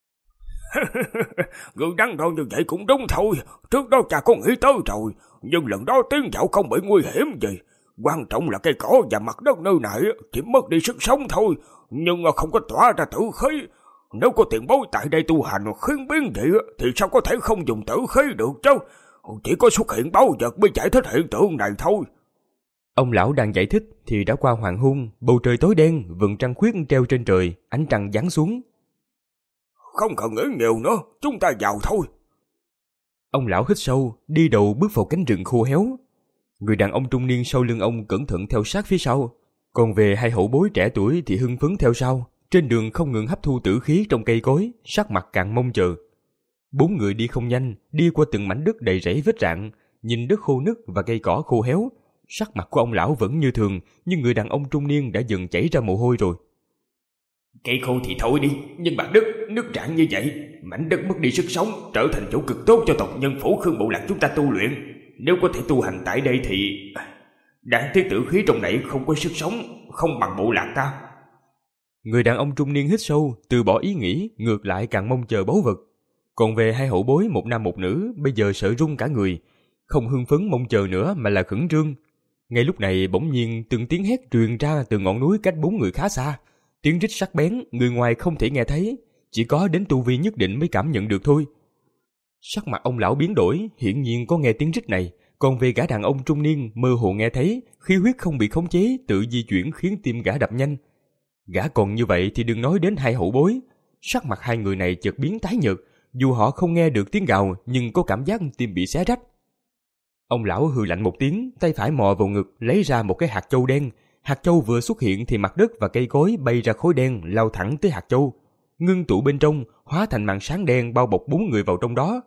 [SPEAKER 4] Người đắn đo như vậy cũng đúng thôi, trước đó cha có nghĩ tới rồi, nhưng lần đó tiến vào không bị nguy hiểm gì. Quan trọng là cây cỏ và mặt đất nơi này chỉ mất đi sức sống thôi, nhưng không có tỏa ra tử khí. Nếu có tiền bối tại đây tu hành khiến biến dị thì sao có thể không dùng tử khí được chứ? Chỉ có xuất hiện báu vật mới giải thích hiện tượng này thôi.
[SPEAKER 1] Ông lão đang giải thích thì đã qua hoàng hôn, bầu trời tối đen, vầng trăng khuyết treo trên trời, ánh trăng giáng xuống.
[SPEAKER 4] Không cần nghĩ nhiều nữa, chúng ta vào thôi.
[SPEAKER 1] Ông lão hít sâu, đi đầu bước vào cánh rừng khô héo. Người đàn ông trung niên sau lưng ông cẩn thận theo sát phía sau, còn về hai hậu bối trẻ tuổi thì hưng phấn theo sau. Trên đường không ngừng hấp thu tử khí trong cây cối, sắc mặt càng mong chờ. Bốn người đi không nhanh, đi qua từng mảnh đất đầy rẫy vết rạn, nhìn đất khô nứt và cây cỏ khô héo. Sắc mặt của ông lão vẫn như thường, nhưng người đàn ông trung niên đã dần chảy ra mồ hôi rồi.
[SPEAKER 3] Cây khô thì thôi đi, nhưng mặt đất nước rạn như vậy, mảnh đất mất đi sức sống, trở thành chỗ cực tốt cho tộc nhân Phổ Khương bộ lạc chúng ta tu luyện. Nếu có thể tu hành tại đây thì... đáng tiếc tử khí trong này không có sức sống, không bằng bộ lạc ta.
[SPEAKER 1] Người đàn ông trung niên hít sâu, từ bỏ ý nghĩ, ngược lại càng mong chờ báu vật. Còn về hai hậu bối một nam một nữ, bây giờ sợ run cả người, không hưng phấn mong chờ nữa mà là khẩn trương. Ngay lúc này bỗng nhiên từng tiếng hét truyền ra từ ngọn núi cách bốn người khá xa. Tiếng rít sắc bén, người ngoài không thể nghe thấy, chỉ có đến tu vi nhất định mới cảm nhận được thôi. Sắc mặt ông lão biến đổi, hiển nhiên có nghe tiếng rít này, còn về gã đàn ông trung niên mơ hồ nghe thấy khí huyết không bị khống chế tự di chuyển khiến tim gã đập nhanh. Gã còn như vậy thì đừng nói đến hai hậu bối. Sắc mặt hai người này chợt biến tái nhợt, dù họ không nghe được tiếng gào nhưng có cảm giác tim bị xé rách. Ông lão hừ lạnh một tiếng, tay phải mò vào ngực lấy ra một cái hạt châu đen. Hạt châu vừa xuất hiện thì mặt đất và cây cối bay ra khối đen lao thẳng tới hạt châu, ngưng tụ bên trong, hóa thành màn sáng đen bao bọc bốn người vào trong đó.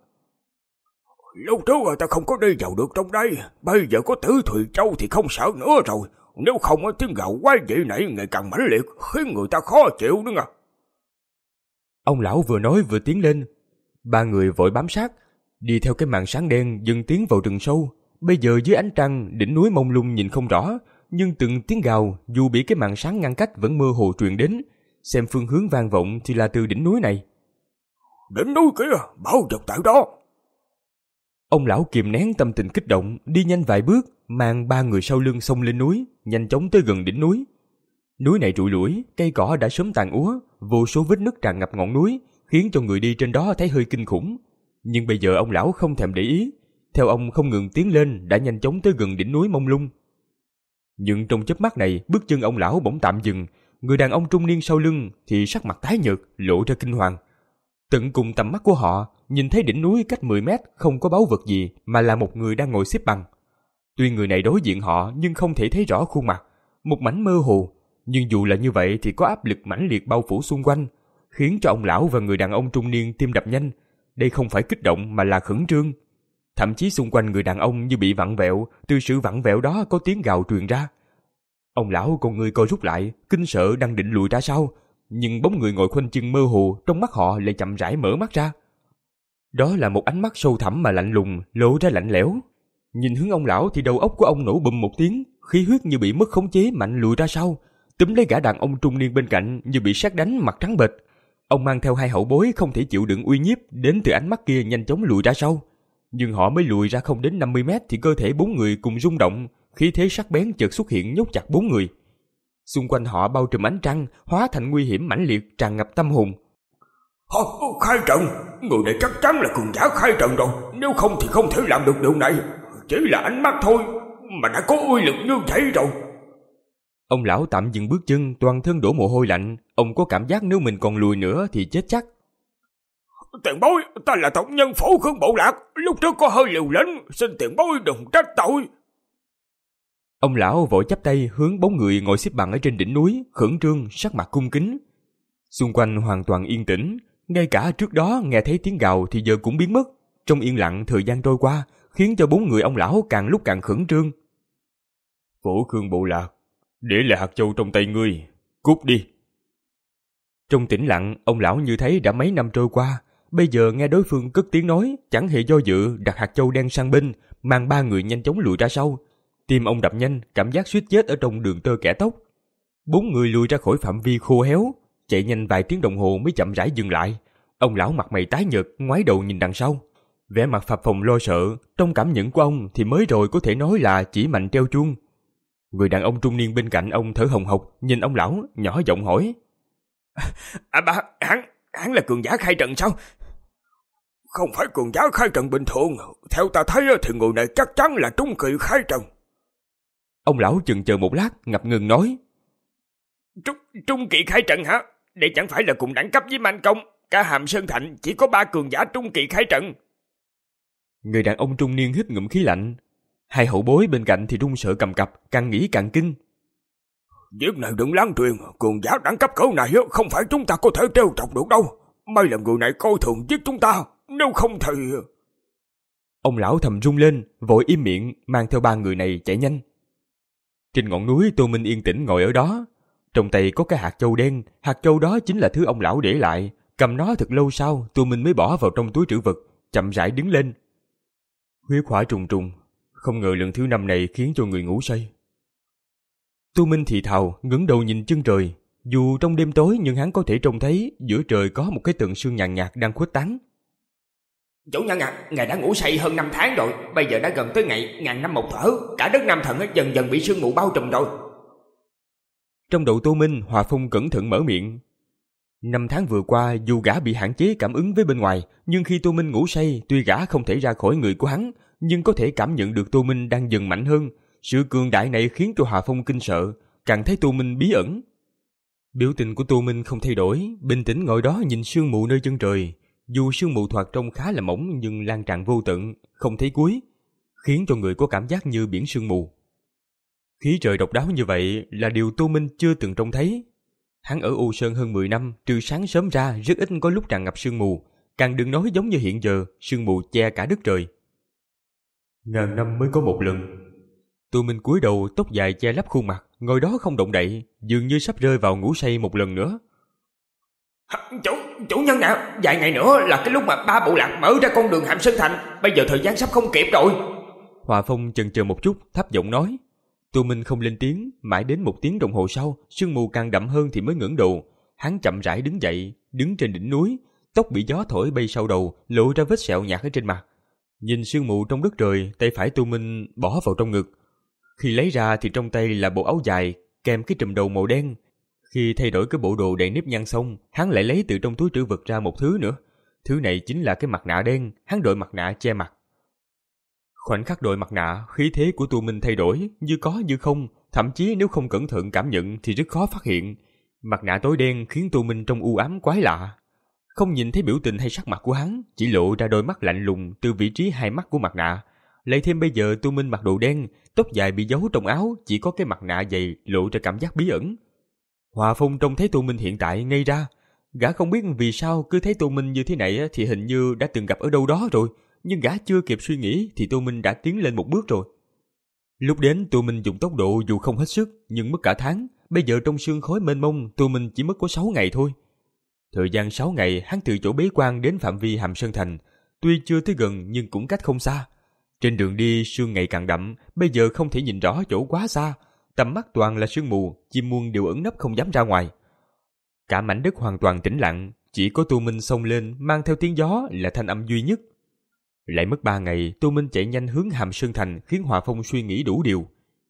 [SPEAKER 4] Lúc trước ta không có đi vào được trong đây, bây giờ có Tử Thùy Châu thì không sợ nữa rồi. Nếu không tiếng gào quái dị này ngày càng mãnh liệt, khiến người ta khó chịu nữa à.
[SPEAKER 1] Ông lão vừa nói vừa tiến lên. Ba người vội bám sát, đi theo cái màn sáng đen dần tiến vào rừng sâu. Bây giờ dưới ánh trăng, đỉnh núi mông lung nhìn không rõ, nhưng từng tiếng gào dù bị cái màn sáng ngăn cách vẫn mơ hồ truyền đến. Xem phương hướng vang vọng thì là từ đỉnh núi này.
[SPEAKER 4] Đỉnh núi kia, bảo vật tại đó.
[SPEAKER 1] Ông lão kìm nén tâm tình kích động, đi nhanh vài bước, mang ba người sau lưng xông lên núi, nhanh chóng tới gần đỉnh núi. Núi này trụi lủi, cây cỏ đã sớm tàn úa, vô số vết nứt tràn ngập ngọn núi, khiến cho người đi trên đó thấy hơi kinh khủng. Nhưng bây giờ ông lão không thèm để ý, theo ông không ngừng tiến lên đã nhanh chóng tới gần đỉnh núi mông lung. Nhưng trong chớp mắt này, bước chân ông lão bỗng tạm dừng, người đàn ông trung niên sau lưng thì sắc mặt tái nhợt, lộ ra kinh hoàng. Tận cùng tầm mắt của họ, nhìn thấy đỉnh núi cách mười mét không có báu vật gì mà là một người đang ngồi xếp bằng. Tuy người này đối diện họ nhưng không thể thấy rõ khuôn mặt, một mảnh mơ hồ, nhưng dù là như vậy thì có áp lực mãnh liệt bao phủ xung quanh, khiến cho ông lão và người đàn ông trung niên tim đập nhanh. Đây không phải kích động mà là khẩn trương. Thậm chí xung quanh người đàn ông như bị vặn vẹo, từ sự vặn vẹo đó có tiếng gào truyền ra. Ông lão con người co rút lại, kinh sợ đang định lùi ra sau, nhưng bóng người ngồi khoanh chân mơ hồ trong mắt họ lại chậm rãi mở mắt ra. Đó là một ánh mắt sâu thẳm mà lạnh lùng, lộ ra lạnh lẽo. Nhìn hướng ông lão thì đầu óc của ông nổ bùm một tiếng, khí huyết như bị mất khống chế mạnh lùi ra sau, túm lấy gã đàn ông trung niên bên cạnh như bị sét đánh, mặt trắng bệch. Ông mang theo hai hậu bối không thể chịu đựng uy nhiếp đến từ ánh mắt kia nhanh chóng lùi ra sau. Nhưng họ mới lùi ra không đến năm mươi mét thì cơ thể bốn người cùng rung động, khí thế sắc bén chợt xuất hiện nhốt chặt bốn người. Xung quanh họ bao trùm ánh trăng, hóa thành nguy hiểm mãnh liệt tràn ngập tâm hồn.
[SPEAKER 4] Hô, khai trận, người này chắc chắn là cường giả khai trận rồi, nếu không thì không thể làm được điều này. Chỉ là ánh mắt thôi mà đã có uy lực như vậy rồi.
[SPEAKER 1] Ông lão tạm dừng bước chân, toàn thân đổ mồ hôi lạnh. Ông có cảm giác nếu mình còn lùi nữa thì chết chắc.
[SPEAKER 4] Tiền bối, ta là tộc nhân Phổ Khương Bộ Lạc, lúc trước có hơi liều lĩnh, xin tiền bối đừng trách tội.
[SPEAKER 1] Ông lão vội chắp tay hướng bốn người ngồi xếp bằng ở trên đỉnh núi, khẩn trương, sắc mặt cung kính. Xung quanh hoàn toàn yên tĩnh, ngay cả trước đó nghe thấy tiếng gào thì giờ cũng biến mất. Trong yên lặng thời gian trôi qua, khiến cho bốn người ông lão càng lúc càng khẩn trương.
[SPEAKER 3] Phổ Khương Bộ Lạc, để lại hạt châu trong tay ngươi, cút đi.
[SPEAKER 1] Trong tĩnh lặng, ông lão như thấy đã mấy năm trôi qua, bây giờ nghe đối phương cất tiếng nói, chẳng hề do dự đặt hạt châu đen sang bên, mang ba người nhanh chóng lùi ra sau. Tim ông đập nhanh, cảm giác suýt chết ở trong đường tơ kẻ tóc. Bốn người lùi ra khỏi phạm vi khô héo, chạy nhanh vài tiếng đồng hồ mới chậm rãi dừng lại. Ông lão mặt mày tái nhợt, ngoái đầu nhìn đằng sau, vẻ mặt phập phồng lo sợ. Trong cảm nhận của ông thì mới rồi có thể nói là chỉ mạnh treo chuông. Người đàn ông trung niên bên cạnh ông thở hồng hộc, nhìn ông lão nhỏ giọng hỏi:
[SPEAKER 4] À bà, hắn, hắn là cường giả khai trận sao? Không phải cường giả khai trận bình thường, theo ta thấy thì người này chắc chắn là trung kỳ khai trận.
[SPEAKER 1] Ông lão chần chờ một lát, ngập ngừng nói:
[SPEAKER 4] Trung, trung kỳ khai trận hả? Đây chẳng phải là cùng đẳng cấp với Man Công, cả Hàm Sơn Thành chỉ có ba cường giả trung kỳ khai trận.
[SPEAKER 1] Người đàn ông trung niên hít ngụm khí lạnh. Hai hậu bối bên cạnh thì run sợ cầm cập, càng nghĩ càng kinh.
[SPEAKER 4] Việc này đừng lan truyền, cường giả đẳng cấp cỡ này không phải chúng ta có thể trêu chọc được đâu. May là người này coi thường giết chúng ta, nếu không thì...
[SPEAKER 1] Ông lão thầm run lên, vội im miệng, mang theo ba người này chạy nhanh. Trên ngọn núi, Tô Minh yên tĩnh ngồi ở đó. Trong tay có cái hạt châu đen, hạt châu đó chính là thứ ông lão để lại. Cầm nó thật lâu sau, Tô Minh mới bỏ vào trong túi trữ vật, chậm rãi đứng lên. Huyết hỏa trùng trùng, không ngờ lần thứ năm này khiến cho người ngủ say. Tô Minh thì thào, ngẩng đầu nhìn chân trời. Dù trong đêm tối nhưng hắn có thể trông thấy giữa trời có một cái tầng sương nhàn nhạt đang khuếch tán.
[SPEAKER 3] Chủ nhân à, ngài đã ngủ say hơn năm tháng rồi, bây giờ đã gần tới ngày ngàn năm một thở, cả đất Nam Thần dần dần bị sương mù bao trùm rồi.
[SPEAKER 1] Trong đầu Tô Minh, Hòa Phong cẩn thận mở miệng. Năm tháng vừa qua, dù gã bị hạn chế cảm ứng với bên ngoài, nhưng khi Tô Minh ngủ say, tuy gã không thể ra khỏi người của hắn, nhưng có thể cảm nhận được Tô Minh đang dần mạnh hơn. Sự cường đại này khiến cho Hòa Phong kinh sợ, càng thấy Tô Minh bí ẩn. Biểu tình của Tô Minh không thay đổi, bình tĩnh ngồi đó nhìn sương mù nơi chân trời. Dù sương mù thoạt trông khá là mỏng nhưng lan tràn vô tận, không thấy cuối, khiến cho người có cảm giác như biển sương mù. Khí trời độc đáo như vậy là điều Tô Minh chưa từng trông thấy. Hắn ở U Sơn hơn mười năm, trừ sáng sớm ra rất ít có lúc tràn ngập sương mù, càng đừng nói giống như hiện giờ, sương mù che cả đất trời. Ngàn năm mới có một lần. Tô Minh cúi đầu, tóc dài che lấp khuôn mặt, ngồi đó không động đậy, dường như sắp rơi vào ngủ say một lần nữa.
[SPEAKER 3] Chủ, chủ nhân ạ, à, vài ngày nữa là cái lúc mà ba bộ lạc mở ra con đường Hàm Sơn Thành, bây giờ thời gian sắp không kịp rồi.
[SPEAKER 1] Hòa Phong chần chờ một chút, thấp giọng nói. Tô Minh không lên tiếng, mãi đến một tiếng đồng hồ sau, sương mù càng đậm hơn thì mới ngẩng đầu. Hắn chậm rãi đứng dậy, đứng trên đỉnh núi, tóc bị gió thổi bay sau đầu, lộ ra vết sẹo nhạt ở trên mặt. Nhìn sương mù trong đất trời, tay phải Tô Minh bỏ vào trong ngực. Khi lấy ra thì trong tay là bộ áo dài kèm cái trùm đầu màu đen. Khi thay đổi cái bộ đồ đầy nếp nhăn xong, hắn lại lấy từ trong túi trữ vật ra một thứ nữa. Thứ này chính là cái mặt nạ đen, hắn đội mặt nạ che mặt. Khoảnh khắc đội mặt nạ, khí thế của Tô Minh thay đổi, như có như không, thậm chí nếu không cẩn thận cảm nhận thì rất khó phát hiện. Mặt nạ tối đen khiến Tô Minh trông u ám quái lạ. Không nhìn thấy biểu tình hay sắc mặt của hắn, chỉ lộ ra đôi mắt lạnh lùng từ vị trí hai mắt của mặt nạ. Lại thêm bây giờ Tô Minh mặc đồ đen, tóc dài bị giấu trong áo, chỉ có cái mặt nạ dày lộ ra cảm giác bí ẩn. Hòa Phong trông thấy Tô Minh hiện tại ngây ra. Gã không biết vì sao cứ thấy Tô Minh như thế này thì hình như đã từng gặp ở đâu đó rồi, nhưng gã chưa kịp suy nghĩ thì Tô Minh đã tiến lên một bước rồi. Lúc đến Tô Minh dùng tốc độ dù không hết sức nhưng mất cả tháng, bây giờ trong sương khói mênh mông Tô Minh chỉ mất có sáu ngày thôi. Thời gian sáu ngày hắn từ chỗ bế quan đến phạm vi Hàm Sơn Thành, tuy chưa tới gần nhưng cũng cách không xa. Trên đường đi sương ngày càng đậm, bây giờ không thể nhìn rõ chỗ quá xa, tầm mắt toàn là sương mù, chim muông đều ẩn nấp không dám ra ngoài. Cả mảnh đất hoàn toàn tĩnh lặng, chỉ có Tô Minh xông lên mang theo tiếng gió là thanh âm duy nhất. Lại mất ba ngày, Tô Minh chạy nhanh hướng Hàm Sơn Thành khiến Hòa Phong suy nghĩ đủ điều.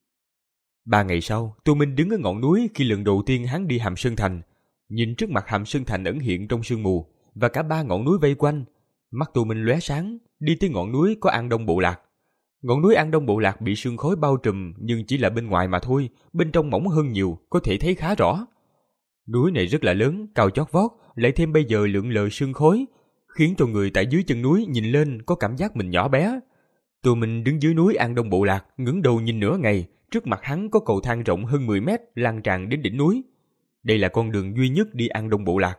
[SPEAKER 1] Ba ngày sau, Tô Minh đứng ở ngọn núi khi lần đầu tiên hắn đi Hàm Sơn Thành. Nhìn trước mặt Hàm Sơn Thành ẩn hiện trong sương mù và cả ba ngọn núi vây quanh, mắt Tô Minh lóe sáng, đi tới ngọn núi có An Đông Bộ Lạc. Ngọn núi An Đông Bộ Lạc bị sương khói bao trùm nhưng chỉ là bên ngoài mà thôi, bên trong mỏng hơn nhiều, có thể thấy khá rõ. Núi này rất là lớn, cao chót vót, lại thêm bây giờ lượn lờ sương khói, khiến cho người tại dưới chân núi nhìn lên có cảm giác mình nhỏ bé. Tô Minh đứng dưới núi An Đông Bộ Lạc, ngẩng đầu nhìn nửa ngày, trước mặt hắn có cầu thang rộng hơn mười mét lan tràn đến đỉnh núi. Đây là con đường duy nhất đi An Đông Bộ Lạc.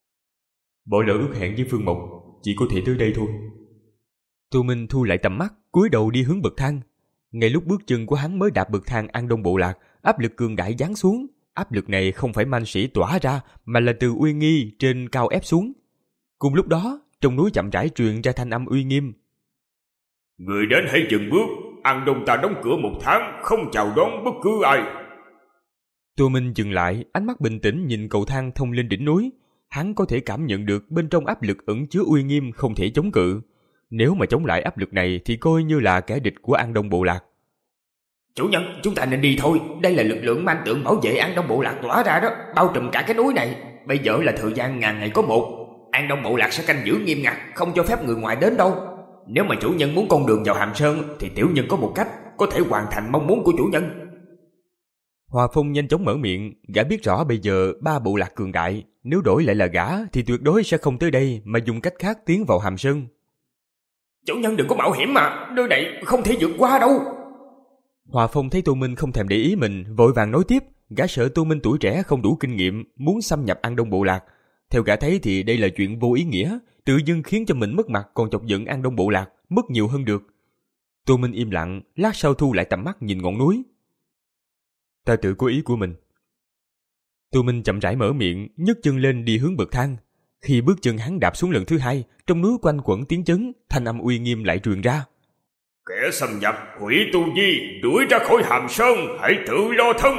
[SPEAKER 1] Bỏ lỡ ước hẹn với Phương Mộc, chỉ có thể tới đây thôi. Tô Minh thu lại tầm mắt, cúi đầu đi hướng bậc thang. Ngay lúc bước chân của hắn mới đạp bậc thang An Đông Bộ Lạc, áp lực cường đại giáng xuống. Áp lực này không phải man sĩ tỏa ra, mà là từ uy nghi trên cao ép xuống. Cùng lúc đó, trong núi chậm rãi truyền ra thanh âm uy nghiêm.
[SPEAKER 4] Người đến hãy dừng bước, An Đông ta đóng cửa một tháng, không chào đón bất cứ ai.
[SPEAKER 1] Tô Minh dừng lại, ánh mắt bình tĩnh nhìn cầu thang thông lên đỉnh núi. Hắn có thể cảm nhận được bên trong áp lực ẩn chứa uy nghiêm không thể chống cự. Nếu mà chống lại áp lực này thì coi như là kẻ địch của An Đông Bộ Lạc.
[SPEAKER 3] Chủ nhân, chúng ta nên đi thôi. Đây là lực lượng man tượng bảo vệ An Đông Bộ Lạc tỏa ra đó, bao trùm cả cái núi này. Bây giờ là thời gian ngàn ngày có một. An Đông Bộ Lạc sẽ canh giữ nghiêm ngặt, không cho phép người ngoài đến đâu. Nếu mà chủ nhân muốn con đường vào Hàm Sơn thì tiểu nhân có một cách có thể hoàn thành mong muốn của chủ nhân.
[SPEAKER 1] Hòa Phong nhanh chóng mở miệng, gã biết rõ bây giờ ba bộ lạc cường đại, nếu đổi lại là gã thì tuyệt đối sẽ không tới đây mà dùng cách khác tiến vào Hàm Sơn.
[SPEAKER 3] Chủ nhân đừng có mạo hiểm mà, nơi này không thể vượt qua đâu.
[SPEAKER 1] Hòa Phong thấy Tô Minh không thèm để ý mình, vội vàng nói tiếp, gã sợ Tô Minh tuổi trẻ không đủ kinh nghiệm, muốn xâm nhập An Đông Bộ Lạc. Theo gã thấy thì đây là chuyện vô ý nghĩa, tự dưng khiến cho mình mất mặt còn chọc giận An Đông Bộ Lạc, mất nhiều hơn được. Tô Minh im lặng, lát sau thu lại tầm mắt nhìn ngọn núi. Ta tự có ý của mình. Tô Minh chậm rãi mở miệng, nhấc chân lên đi hướng bậc thang. Khi bước chân hắn đạp xuống lần thứ hai, trong núi quanh quẩn tiếng chấn, thanh âm uy nghiêm lại truyền ra.
[SPEAKER 4] Kẻ xâm nhập, hủy tu vi, đuổi ra khỏi Hàm Sơn, hãy tự lo thân.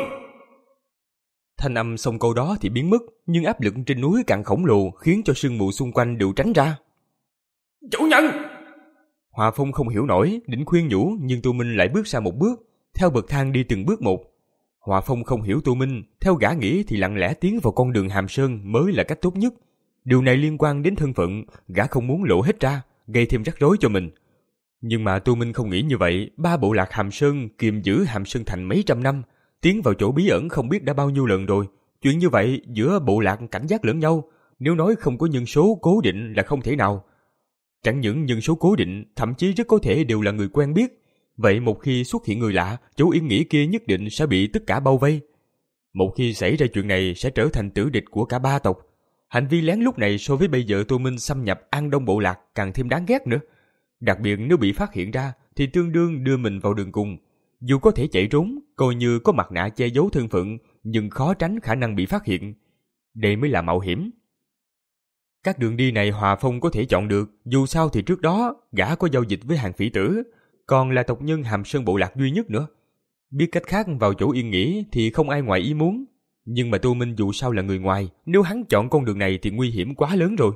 [SPEAKER 1] Thanh âm xong câu đó thì biến mất, nhưng áp lực trên núi càng khổng lồ khiến cho sương mù xung quanh đều tránh ra.
[SPEAKER 3] Chủ nhân!
[SPEAKER 1] Hòa Phong không hiểu nổi, định khuyên nhủ nhưng Tô Minh lại bước ra một bước, theo bậc thang đi từng bước một. Hòa Phong không hiểu Tô Minh, theo gã nghĩ thì lặng lẽ tiến vào con đường Hàm Sơn mới là cách tốt nhất. Điều này liên quan đến thân phận, gã không muốn lộ hết ra, gây thêm rắc rối cho mình. Nhưng mà Tô Minh không nghĩ như vậy. Ba bộ lạc Hàm Sơn kiềm giữ Hàm Sơn Thành mấy trăm năm, tiến vào chỗ bí ẩn không biết đã bao nhiêu lần rồi. Chuyện như vậy giữa bộ lạc cảnh giác lẫn nhau, nếu nói không có nhân số cố định là không thể nào. Chẳng những nhân số cố định, thậm chí rất có thể đều là người quen biết. Vậy một khi xuất hiện người lạ, chỗ yên nghỉ kia nhất định sẽ bị tất cả bao vây. Một khi xảy ra chuyện này sẽ trở thành tử địch của cả ba tộc. Hành vi lén lút này so với bây giờ Tô Minh xâm nhập An Đông bộ lạc càng thêm đáng ghét nữa. Đặc biệt nếu bị phát hiện ra thì tương đương đưa mình vào đường cùng. Dù có thể chạy trốn, coi như có mặt nạ che giấu thân phận, nhưng khó tránh khả năng bị phát hiện. Đây mới là mạo hiểm. Các đường đi này Hòa Phong có thể chọn được, dù sao thì trước đó gã có giao dịch với hàng phỉ tử, còn là tộc nhân Hàm Sơn bộ lạc duy nhất nữa. Biết cách khác vào chỗ yên nghỉ thì không ai ngoài ý muốn. Nhưng mà Tô Minh dù sao là người ngoài, nếu hắn chọn con đường này thì nguy hiểm quá lớn rồi.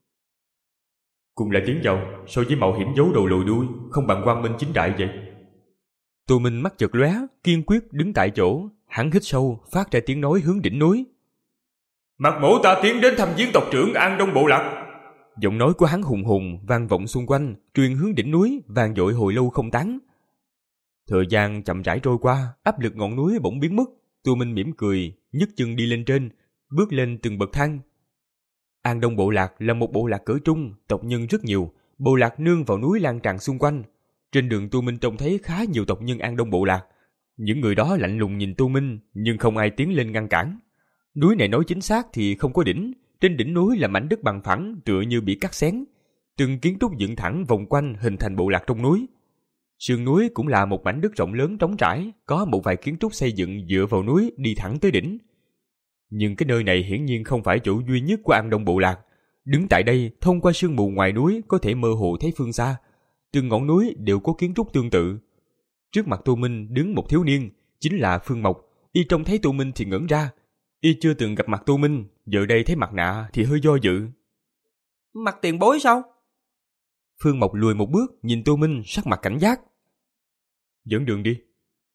[SPEAKER 1] Cùng là tiến vào, so với mạo hiểm giấu đầu lùi đuôi, không bằng quang minh chính đại vậy. Tô Minh mắt chợt lóe, kiên quyết đứng tại chỗ, hắn hít sâu, phát ra tiếng nói hướng đỉnh núi. Mặc mổ ta tiến đến thăm viếng tộc trưởng An Đông bộ lạc. Giọng nói của hắn hùng hùng vang vọng xung quanh, truyền hướng đỉnh núi, vang dội hồi lâu không tán. Thời gian chậm rãi trôi qua, áp lực ngọn núi bỗng biến mất. Tô Minh mỉm cười, nhấc chân đi lên trên, bước lên từng bậc thang. An Đông bộ lạc là một bộ lạc cỡ trung, tộc nhân rất nhiều, bộ lạc nương vào núi lan tràn xung quanh. Trên đường Tô Minh trông thấy khá nhiều tộc nhân An Đông bộ lạc. Những người đó lạnh lùng nhìn Tô Minh, nhưng không ai tiến lên ngăn cản. Núi này nói chính xác thì không có đỉnh, trên đỉnh núi là mảnh đất bằng phẳng tựa như bị cắt xén. Từng kiến trúc dựng thẳng vòng quanh hình thành bộ lạc trong núi. Sườn núi cũng là một mảnh đất rộng lớn trống trải, có một vài kiến trúc xây dựng dựa vào núi đi thẳng tới đỉnh. Nhưng cái nơi này hiển nhiên không phải chỗ duy nhất của An Đông bộ lạc. Đứng tại đây, thông qua sương mù ngoài núi có thể mơ hồ thấy phương xa. Từng ngọn núi đều có kiến trúc tương tự. Trước mặt Tô Minh đứng một thiếu niên, chính là Phương Mộc. Y trông thấy Tô Minh thì ngẩn ra. Y chưa từng gặp mặt Tô Minh, giờ đây thấy mặt nạ thì hơi do dự.
[SPEAKER 2] Mặt tiền bối sao?
[SPEAKER 1] Phương Mộc lùi một bước, nhìn Tô Minh sắc mặt cảnh giác. Dẫn đường đi.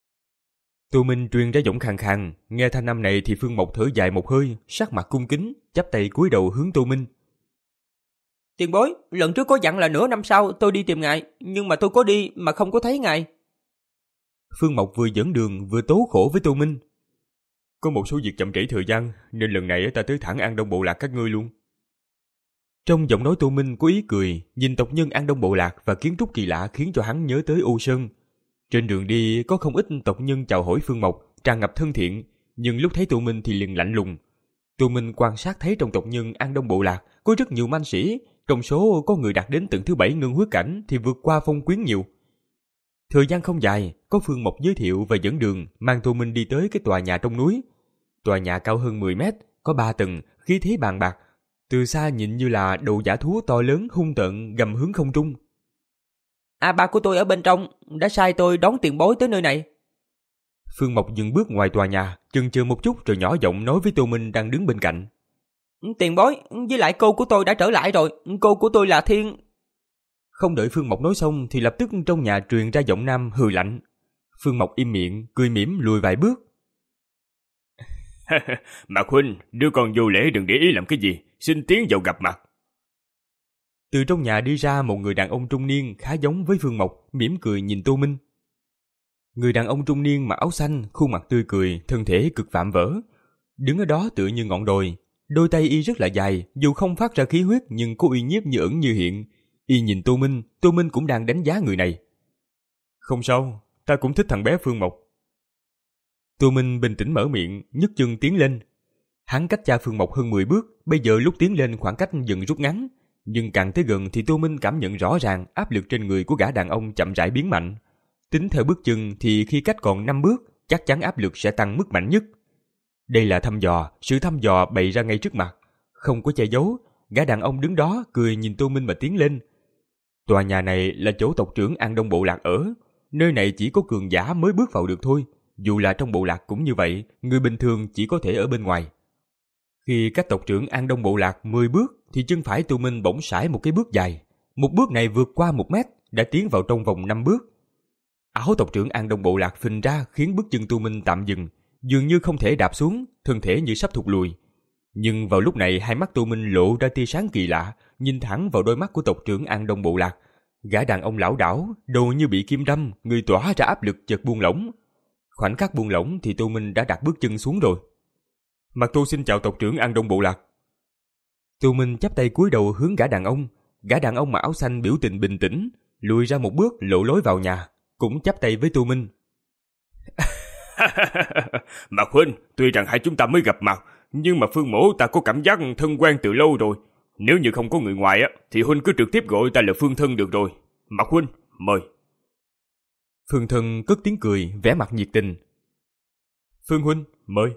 [SPEAKER 1] Tô Minh truyền ra giọng khàn khàn, nghe thanh âm này thì Phương Mộc thở dài một hơi, sắc mặt cung kính, chắp tay cúi đầu hướng Tô Minh.
[SPEAKER 2] Tiền bối, lần trước có dặn là nửa năm sau tôi đi tìm ngài, nhưng mà tôi có đi mà không có thấy ngài.
[SPEAKER 1] Phương Mộc vừa dẫn đường vừa tố khổ với Tô Minh. Có một số việc chậm trễ thời gian, nên lần này ta tới thẳng An Đông bộ lạc các ngươi luôn. Trong giọng nói Tô Minh có ý cười, nhìn tộc nhân An Đông bộ lạc và kiến trúc kỳ lạ khiến cho hắn nhớ tới Ô Sơn. Trên đường đi có không ít tộc nhân chào hỏi Phương Mộc, tràn ngập thân thiện, nhưng lúc thấy Tô Minh thì liền lạnh lùng. Tô Minh quan sát thấy trong tộc nhân An Đông bộ lạc có rất nhiều manh sĩ, trong số có người đạt đến tầng thứ bảy ngân huyết cảnh thì vượt qua phong quyến nhiều. Thời gian không dài, có Phương Mộc giới thiệu và dẫn đường, mang Tô Minh đi tới cái tòa nhà trong núi. Tòa nhà cao hơn mười mét, có ba tầng, khí thế bàn bạc. Từ xa nhìn như là đầu dã thú to lớn hung tợn gầm hướng không trung.
[SPEAKER 2] À, ba của tôi ở bên trong, đã sai tôi đón tiền bối tới nơi này.
[SPEAKER 1] Phương Mộc dừng bước ngoài tòa nhà, chần chừ một chút rồi nhỏ giọng nói với Tô Minh đang đứng bên cạnh.
[SPEAKER 2] Tiền bối, với lại cô của tôi đã trở lại rồi, cô của tôi là Thiên.
[SPEAKER 1] Không đợi Phương Mộc nói xong thì lập tức trong nhà truyền ra giọng nam hừ lạnh. Phương Mộc im miệng, cười mỉm lùi vài bước.
[SPEAKER 4] Mạc huynh, đứa con vô lễ đừng để ý làm cái gì, xin tiến vào gặp mặt.
[SPEAKER 1] Từ trong nhà đi ra một người đàn ông trung niên khá giống với Phương Mộc, mỉm cười nhìn Tô Minh. Người đàn ông trung niên mặc áo xanh, khuôn mặt tươi cười, thân thể cực vạm vỡ. Đứng ở đó tựa như ngọn đồi, đôi tay y rất là dài, dù không phát ra khí huyết nhưng có uy nhiếp như ẩn như hiện. Y nhìn Tô Minh, Tô Minh cũng đang đánh giá người này. Không sao, ta cũng thích thằng bé Phương Mộc. Tô Minh bình tĩnh mở miệng, nhấc chân tiến lên. Hắn cách cha Phương Mộc hơn mười bước, bây giờ lúc tiến lên khoảng cách dần rút ngắn. Nhưng càng tới gần thì Tô Minh cảm nhận rõ ràng áp lực trên người của gã đàn ông chậm rãi biến mạnh. Tính theo bước chân thì khi cách còn năm bước, chắc chắn áp lực sẽ tăng mức mạnh nhất. Đây là thăm dò, sự thăm dò bày ra ngay trước mặt. Không có che giấu, gã đàn ông đứng đó cười nhìn Tô Minh mà tiến lên. Tòa nhà này là chỗ tộc trưởng An Đông bộ lạc ở. Nơi này chỉ có cường giả mới bước vào được thôi. Dù là trong bộ lạc cũng như vậy, người bình thường chỉ có thể ở bên ngoài. Khi cách tộc trưởng An Đông bộ lạc mười bước thì chân phải Tô Minh bỗng sải một cái bước dài. Một bước này vượt qua một mét, đã tiến vào trong vòng năm bước. Áo tộc trưởng An Đông bộ lạc phình ra khiến bước chân Tô Minh tạm dừng, dường như không thể đạp xuống, thân thể như sắp thụt lùi. Nhưng vào lúc này hai mắt Tô Minh lộ ra tia sáng kỳ lạ, nhìn thẳng vào đôi mắt của tộc trưởng An Đông bộ lạc. Gã đàn ông lão đảo, đầu như bị kim đâm, người tỏa ra áp lực chợt buông lỏng. Khoảnh khắc buông lỏng thì Tô Minh đã đặt bước chân xuống rồi. Mặt Tô xin chào tộc trưởng An Đông Bộ Lạc. Tô Minh chắp tay cúi đầu hướng gã đàn ông. Gã đàn ông mặc áo xanh biểu tình bình tĩnh, lùi ra một bước lộ lối vào nhà, cũng chắp tay với Tô Minh.
[SPEAKER 4] Mạc huynh, tuy rằng hai chúng ta mới gặp mặt, nhưng mà Phương mỗ ta có cảm giác thân quen từ lâu rồi. Nếu như không có người ngoài á, thì huynh cứ trực tiếp gọi ta là Phương thân được rồi. Mạc huynh, mời.
[SPEAKER 1] Phương thân cất tiếng cười, vẻ mặt nhiệt tình. Phương huynh, mời.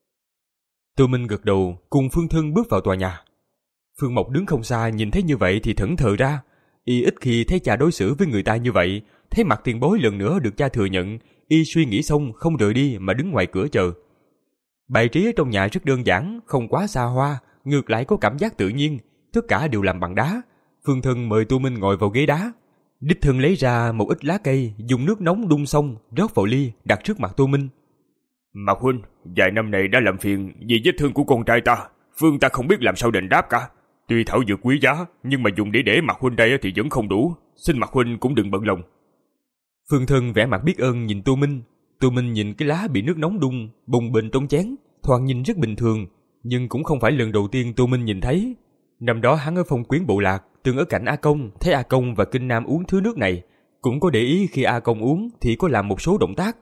[SPEAKER 1] Tô Minh gật đầu, cùng Phương thân bước vào tòa nhà. Phương Mộc đứng không xa nhìn thấy như vậy thì thẫn thờ ra. Y ít khi thấy cha đối xử với người ta như vậy, thấy mặt tiền bối lần nữa được cha thừa nhận, y suy nghĩ xong không rời đi mà đứng ngoài cửa chờ. Bài trí ở trong nhà rất đơn giản, không quá xa hoa, ngược lại có cảm giác tự nhiên, tất cả đều làm bằng đá. Phương thân mời Tô Minh ngồi vào ghế đá. Đích thân lấy ra một ít lá cây, dùng nước nóng đun xong, rót vào ly, đặt trước mặt Tô Minh.
[SPEAKER 4] Mạc huynh, vài năm này đã làm phiền vì vết thương của con trai ta, Phương ta không biết làm sao đền đáp cả. Tuy thảo dược quý giá, nhưng mà dùng để để Mạc huynh đây thì vẫn không đủ, xin Mạc huynh cũng đừng bận lòng.
[SPEAKER 1] Phương thân vẻ mặt biết ơn nhìn Tô Minh. Tô Minh nhìn cái lá bị nước nóng đun, bùng bềnh trong chén, thoạt nhìn rất bình thường, nhưng cũng không phải lần đầu tiên Tô Minh nhìn thấy. Năm đó hắn ở Phong Quyến Bộ Lạc, từng ở cạnh A Công, thấy A Công và Kinh Nam uống thứ nước này, cũng có để ý khi A Công uống thì có làm một số động tác.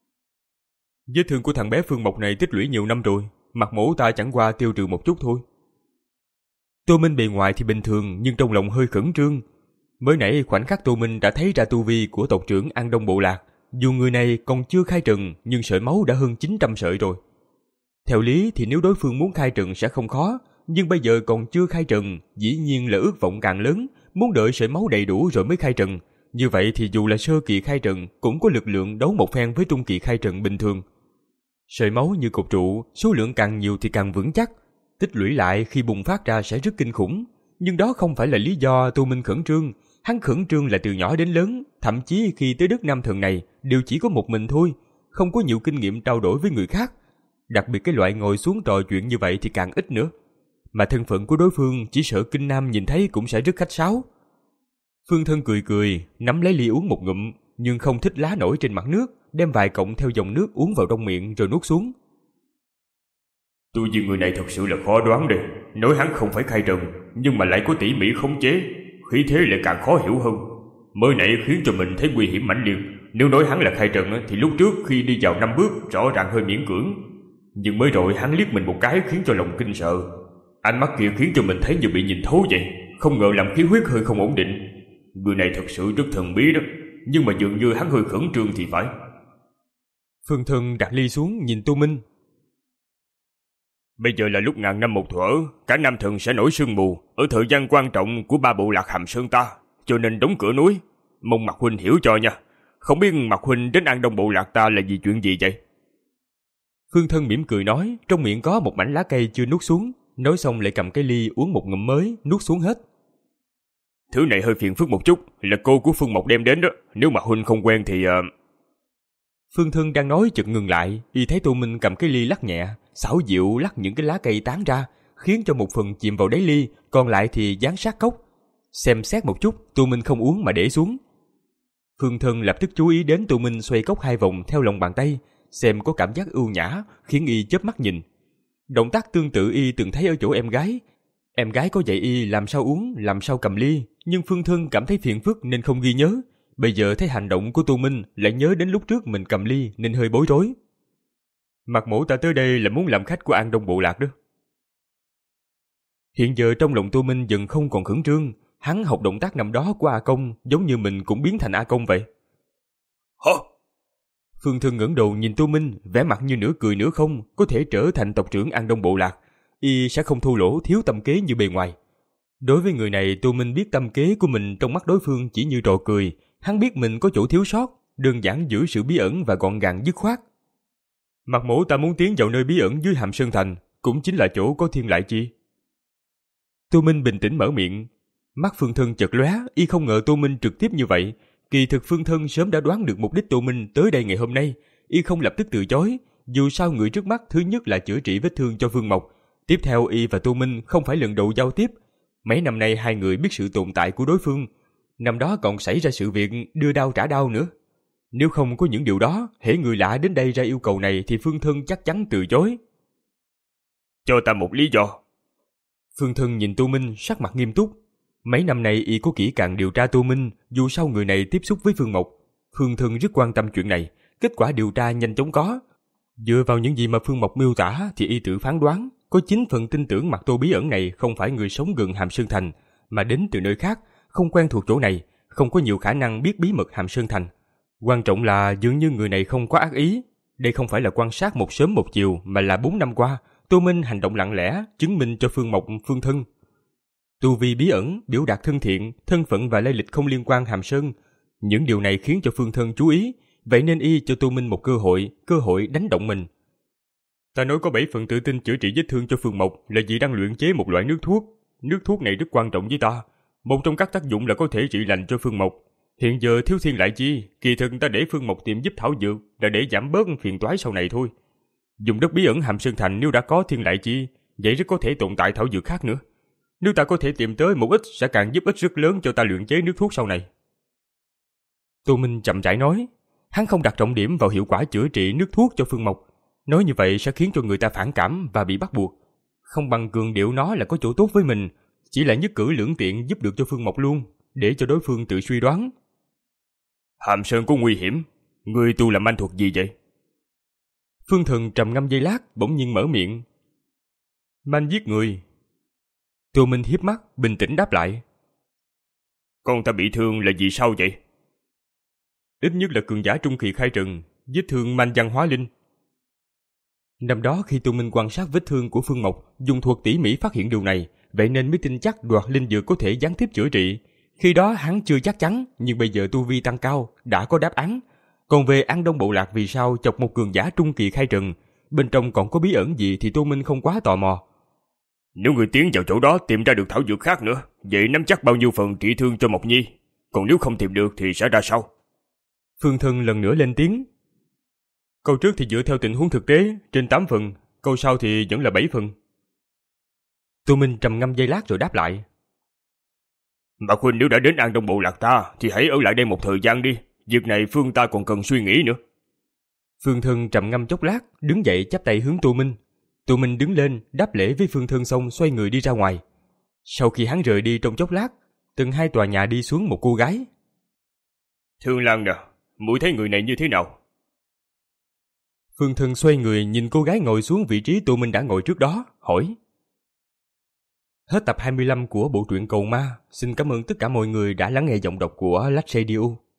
[SPEAKER 1] Vết thương của thằng bé Phương Mộc này tích lũy nhiều năm rồi, mặt mổ ta chẳng qua tiêu trừ một chút thôi. Tô Minh bề ngoài thì bình thường, nhưng trong lòng hơi khẩn trương. Mới nãy khoảnh khắc Tô Minh đã thấy ra tu vi của tộc trưởng An Đông Bộ Lạc, dù người này còn chưa khai trần, nhưng sợi máu đã hơn chín trăm sợi rồi. Theo lý thì nếu đối phương muốn khai trần sẽ không khó, nhưng bây giờ còn chưa khai trần, dĩ nhiên là ước vọng càng lớn, muốn đợi sợi máu đầy đủ rồi mới khai trần. Như vậy thì dù là sơ kỳ khai trần, cũng có lực lượng đấu một phen với trung kỳ khai trần bình thường. Sợi máu như cột trụ, số lượng càng nhiều thì càng vững chắc, tích lũy lại khi bùng phát ra sẽ rất kinh khủng. Nhưng đó không phải là lý do Tô Minh khẩn trương. Hắn khẩn trương là từ nhỏ đến lớn, thậm chí khi tới đất Nam Thần này đều chỉ có một mình thôi, không có nhiều kinh nghiệm trao đổi với người khác. Đặc biệt cái loại ngồi xuống trò chuyện như vậy thì càng ít nữa. Mà thân phận của đối phương chỉ sợ Kinh Nam nhìn thấy cũng sẽ rất khách sáo. Phương thân cười cười, nắm lấy ly uống một ngụm, nhưng không thích lá nổi trên mặt nước, đem vài cọng theo dòng nước uống vào trong miệng rồi nuốt xuống.
[SPEAKER 4] Tôi vì người này thật sự là khó đoán đây. Nói hắn không phải khai trần, nhưng mà lại có tỉ mỉ khống chế, khí thế lại càng khó hiểu hơn. Mới nãy khiến cho mình thấy nguy hiểm mãnh liệt. Nếu nói hắn là khai trần thì lúc trước khi đi vào năm bước rõ ràng hơi miễn cưỡng, nhưng mới rồi hắn liếc mình một cái khiến cho lòng kinh sợ. Ánh mắt kia khiến cho mình thấy như bị nhìn thấu vậy, không ngờ làm khí huyết hơi không ổn định. Người này thật sự rất thần bí đó, nhưng mà dường như hắn hơi khẩn trương thì phải.
[SPEAKER 1] Phương thân đặt ly xuống nhìn Tô Minh.
[SPEAKER 4] Bây giờ là lúc ngàn năm một thuở, cả Nam Thần sẽ nổi sương mù ở thời gian quan trọng của ba bộ lạc Hàm Sơn ta, cho nên đóng cửa núi. Mong Mạc huynh hiểu cho nha. Không biết Mạc huynh đến An Đông bộ lạc ta là vì chuyện gì vậy?
[SPEAKER 1] Phương thân mỉm cười nói, trong miệng có một mảnh lá cây chưa nuốt xuống, nói xong lại cầm cái ly uống một ngụm mới, nuốt xuống hết.
[SPEAKER 4] Thứ này hơi phiền phức một chút, là cô của Phương Mộc đem đến đó, nếu Mạc huynh không quen thì... Uh...
[SPEAKER 1] Phương thân đang nói chợt ngừng lại, y thấy Tô Minh cầm cái ly lắc nhẹ, xảo diệu lắc những cái lá cây tán ra, khiến cho một phần chìm vào đáy ly, còn lại thì dán sát cốc. Xem xét một chút, Tô Minh không uống mà để xuống. Phương thân lập tức chú ý đến Tô Minh xoay cốc hai vòng theo lòng bàn tay, xem có cảm giác ưu nhã, khiến y chớp mắt nhìn. Động tác tương tự y từng thấy ở chỗ em gái. Em gái có dạy y làm sao uống, làm sao cầm ly, nhưng Phương thân cảm thấy phiền phức nên không ghi nhớ. Bây giờ thấy hành động của Tô Minh lại nhớ đến lúc trước mình cầm ly nên hơi bối rối. Mặt mổ ta tới đây là muốn làm khách của An Đông bộ lạc đó. Hiện giờ trong lòng Tô Minh dần không còn khẩn trương, hắn học động tác năm đó của A Công, giống như mình cũng biến thành A Công vậy.
[SPEAKER 4] Hả?
[SPEAKER 1] Phương thân ngẩng đầu nhìn Tô Minh, vẻ mặt như nửa cười nửa không, có thể trở thành tộc trưởng An Đông bộ lạc, y sẽ không thô lỗ thiếu tâm kế như bề ngoài. Đối với người này, Tô Minh biết tâm kế của mình trong mắt đối phương chỉ như trò cười, hắn biết mình có chỗ thiếu sót, đơn giản giữ sự bí ẩn và gọn gàng dứt khoát. Mặt mổ ta muốn tiến vào nơi bí ẩn dưới Hàm Sơn Thành, cũng chính là chỗ có Thiên Lại Chi. Tô Minh bình tĩnh mở miệng, mắt Phương thân chợt lóe, y không ngờ Tô Minh trực tiếp như vậy. Kỳ thực Phương thân sớm đã đoán được mục đích Tô Minh tới đây ngày hôm nay, y không lập tức từ chối. Dù sao người trước mắt thứ nhất là chữa trị vết thương cho Phương Mộc, tiếp theo y và Tô Minh không phải lần đầu giao tiếp. Mấy năm nay hai người biết sự tồn tại của đối phương. Năm đó còn xảy ra sự việc đưa đao trả đao nữa. Nếu không có những điều đó, hễ người lạ đến đây ra yêu cầu này thì Phương Thân chắc chắn từ chối.
[SPEAKER 4] Cho ta một lý do.
[SPEAKER 1] Phương Thân nhìn Tô Minh sắc mặt nghiêm túc. Mấy năm nay y có kỹ càng điều tra Tô Minh, dù sao người này tiếp xúc với Phương Mộc. Phương Thân rất quan tâm chuyện này, kết quả điều tra nhanh chóng có. Dựa vào những gì mà Phương Mộc miêu tả thì y tự phán đoán, có chín phần tin tưởng Mặt Tô bí ẩn này không phải người sống gần Hàm Sơn Thành, mà đến từ nơi khác, không quen thuộc chỗ này, không có nhiều khả năng biết bí mật Hàm Sơn Thành. Quan trọng là dường như người này không có ác ý. Đây không phải là quan sát một sớm một chiều, mà là bốn năm qua, Tô Minh hành động lặng lẽ, chứng minh cho Phương Mộc, Phương Thân. Tu vi bí ẩn, biểu đạt thân thiện, thân phận và lai lịch không liên quan Hàm Sơn. Những điều này khiến cho Phương Thân chú ý, vậy nên y cho Tô Minh một cơ hội, cơ hội đánh động mình. Ta nói có bảy phần tự tin chữa trị vết thương cho Phương Mộc là vì đang luyện chế một loại nước thuốc. Nước thuốc này rất quan trọng với ta. Một trong các tác dụng là có thể trị lành cho Phương Mộc. Hiện giờ thiếu thiên lại chi, kỳ thực ta để Phương Mộc tìm giúp thảo dược là để giảm bớt phiền toái sau này thôi. Dùng đất bí ẩn Hàm Sơn Thành nếu đã có thiên lại chi, vậy rất có thể tồn tại thảo dược khác nữa. Nếu ta có thể tìm tới một ít sẽ càng giúp ích rất lớn cho ta luyện chế nước thuốc sau này. Tô Minh chậm rãi nói, hắn không đặt trọng điểm vào hiệu quả chữa trị nước thuốc cho Phương Mộc. Nói như vậy sẽ khiến cho người ta phản cảm và bị bắt buộc. Không bằng cường điệu nó là có chỗ tốt với mình, chỉ là nhất cử lưỡng tiện giúp được cho Phương Mộc luôn, để cho đối phương tự suy đoán.
[SPEAKER 4] Hàm Sơn có nguy hiểm, người tu làm anh thuật gì vậy?
[SPEAKER 1] Phương Thần trầm ngâm giây lát, bỗng nhiên mở miệng. Manh giết người. Tô Minh hiếp mắt, bình tĩnh đáp lại.
[SPEAKER 4] Con ta bị thương là vì sao vậy?
[SPEAKER 1] Ít nhất là cường giả trung kỳ khai trần, vết thương manh văn hóa linh. Năm đó khi Tô Minh quan sát vết thương của Phương Mộc, dùng thuật tỉ mỉ phát hiện điều này, vậy nên mới tin chắc đoạt linh dược có thể gián tiếp chữa trị. Khi đó hắn chưa chắc chắn, nhưng bây giờ tu vi tăng cao, đã có đáp án. Còn về An Đông Bộ Lạc vì sao chọc một cường giả trung kỳ khai trần, bên trong còn có bí ẩn gì thì Tô Minh không quá tò mò.
[SPEAKER 4] Nếu người tiến vào chỗ đó tìm ra được thảo dược khác nữa, vậy nắm chắc bao nhiêu phần trị thương cho Mộc Nhi? Còn nếu không tìm được thì sẽ ra sao?
[SPEAKER 1] Phương Thân lần nữa lên tiếng. Câu trước thì dựa theo tình huống thực tế, trên tám phần, câu sau thì vẫn là bảy phần. Tô Minh trầm ngâm giây lát rồi đáp lại.
[SPEAKER 4] Mạc Huynh nếu đã đến An Đông Bộ Lạc ta, thì hãy ở lại đây một thời gian đi. Việc này Phương ta còn cần suy nghĩ nữa.
[SPEAKER 1] Phương Thân trầm ngâm chốc lát, đứng dậy chắp tay hướng Tô Minh. Tô Minh đứng lên, đáp lễ với Phương Thân xong xoay người đi ra ngoài. Sau khi hắn rời đi trong chốc lát, từng hai tòa nhà đi xuống một cô gái.
[SPEAKER 4] Thương Lan nè, muội thấy người này như thế nào?
[SPEAKER 1] Phương Thân xoay người nhìn cô gái ngồi xuống vị trí Tô Minh đã ngồi trước đó, hỏi. Hết tập hai mươi lăm của bộ truyện Cầu Ma. Xin cảm ơn tất cả mọi người đã lắng nghe giọng đọc của Lách Radio.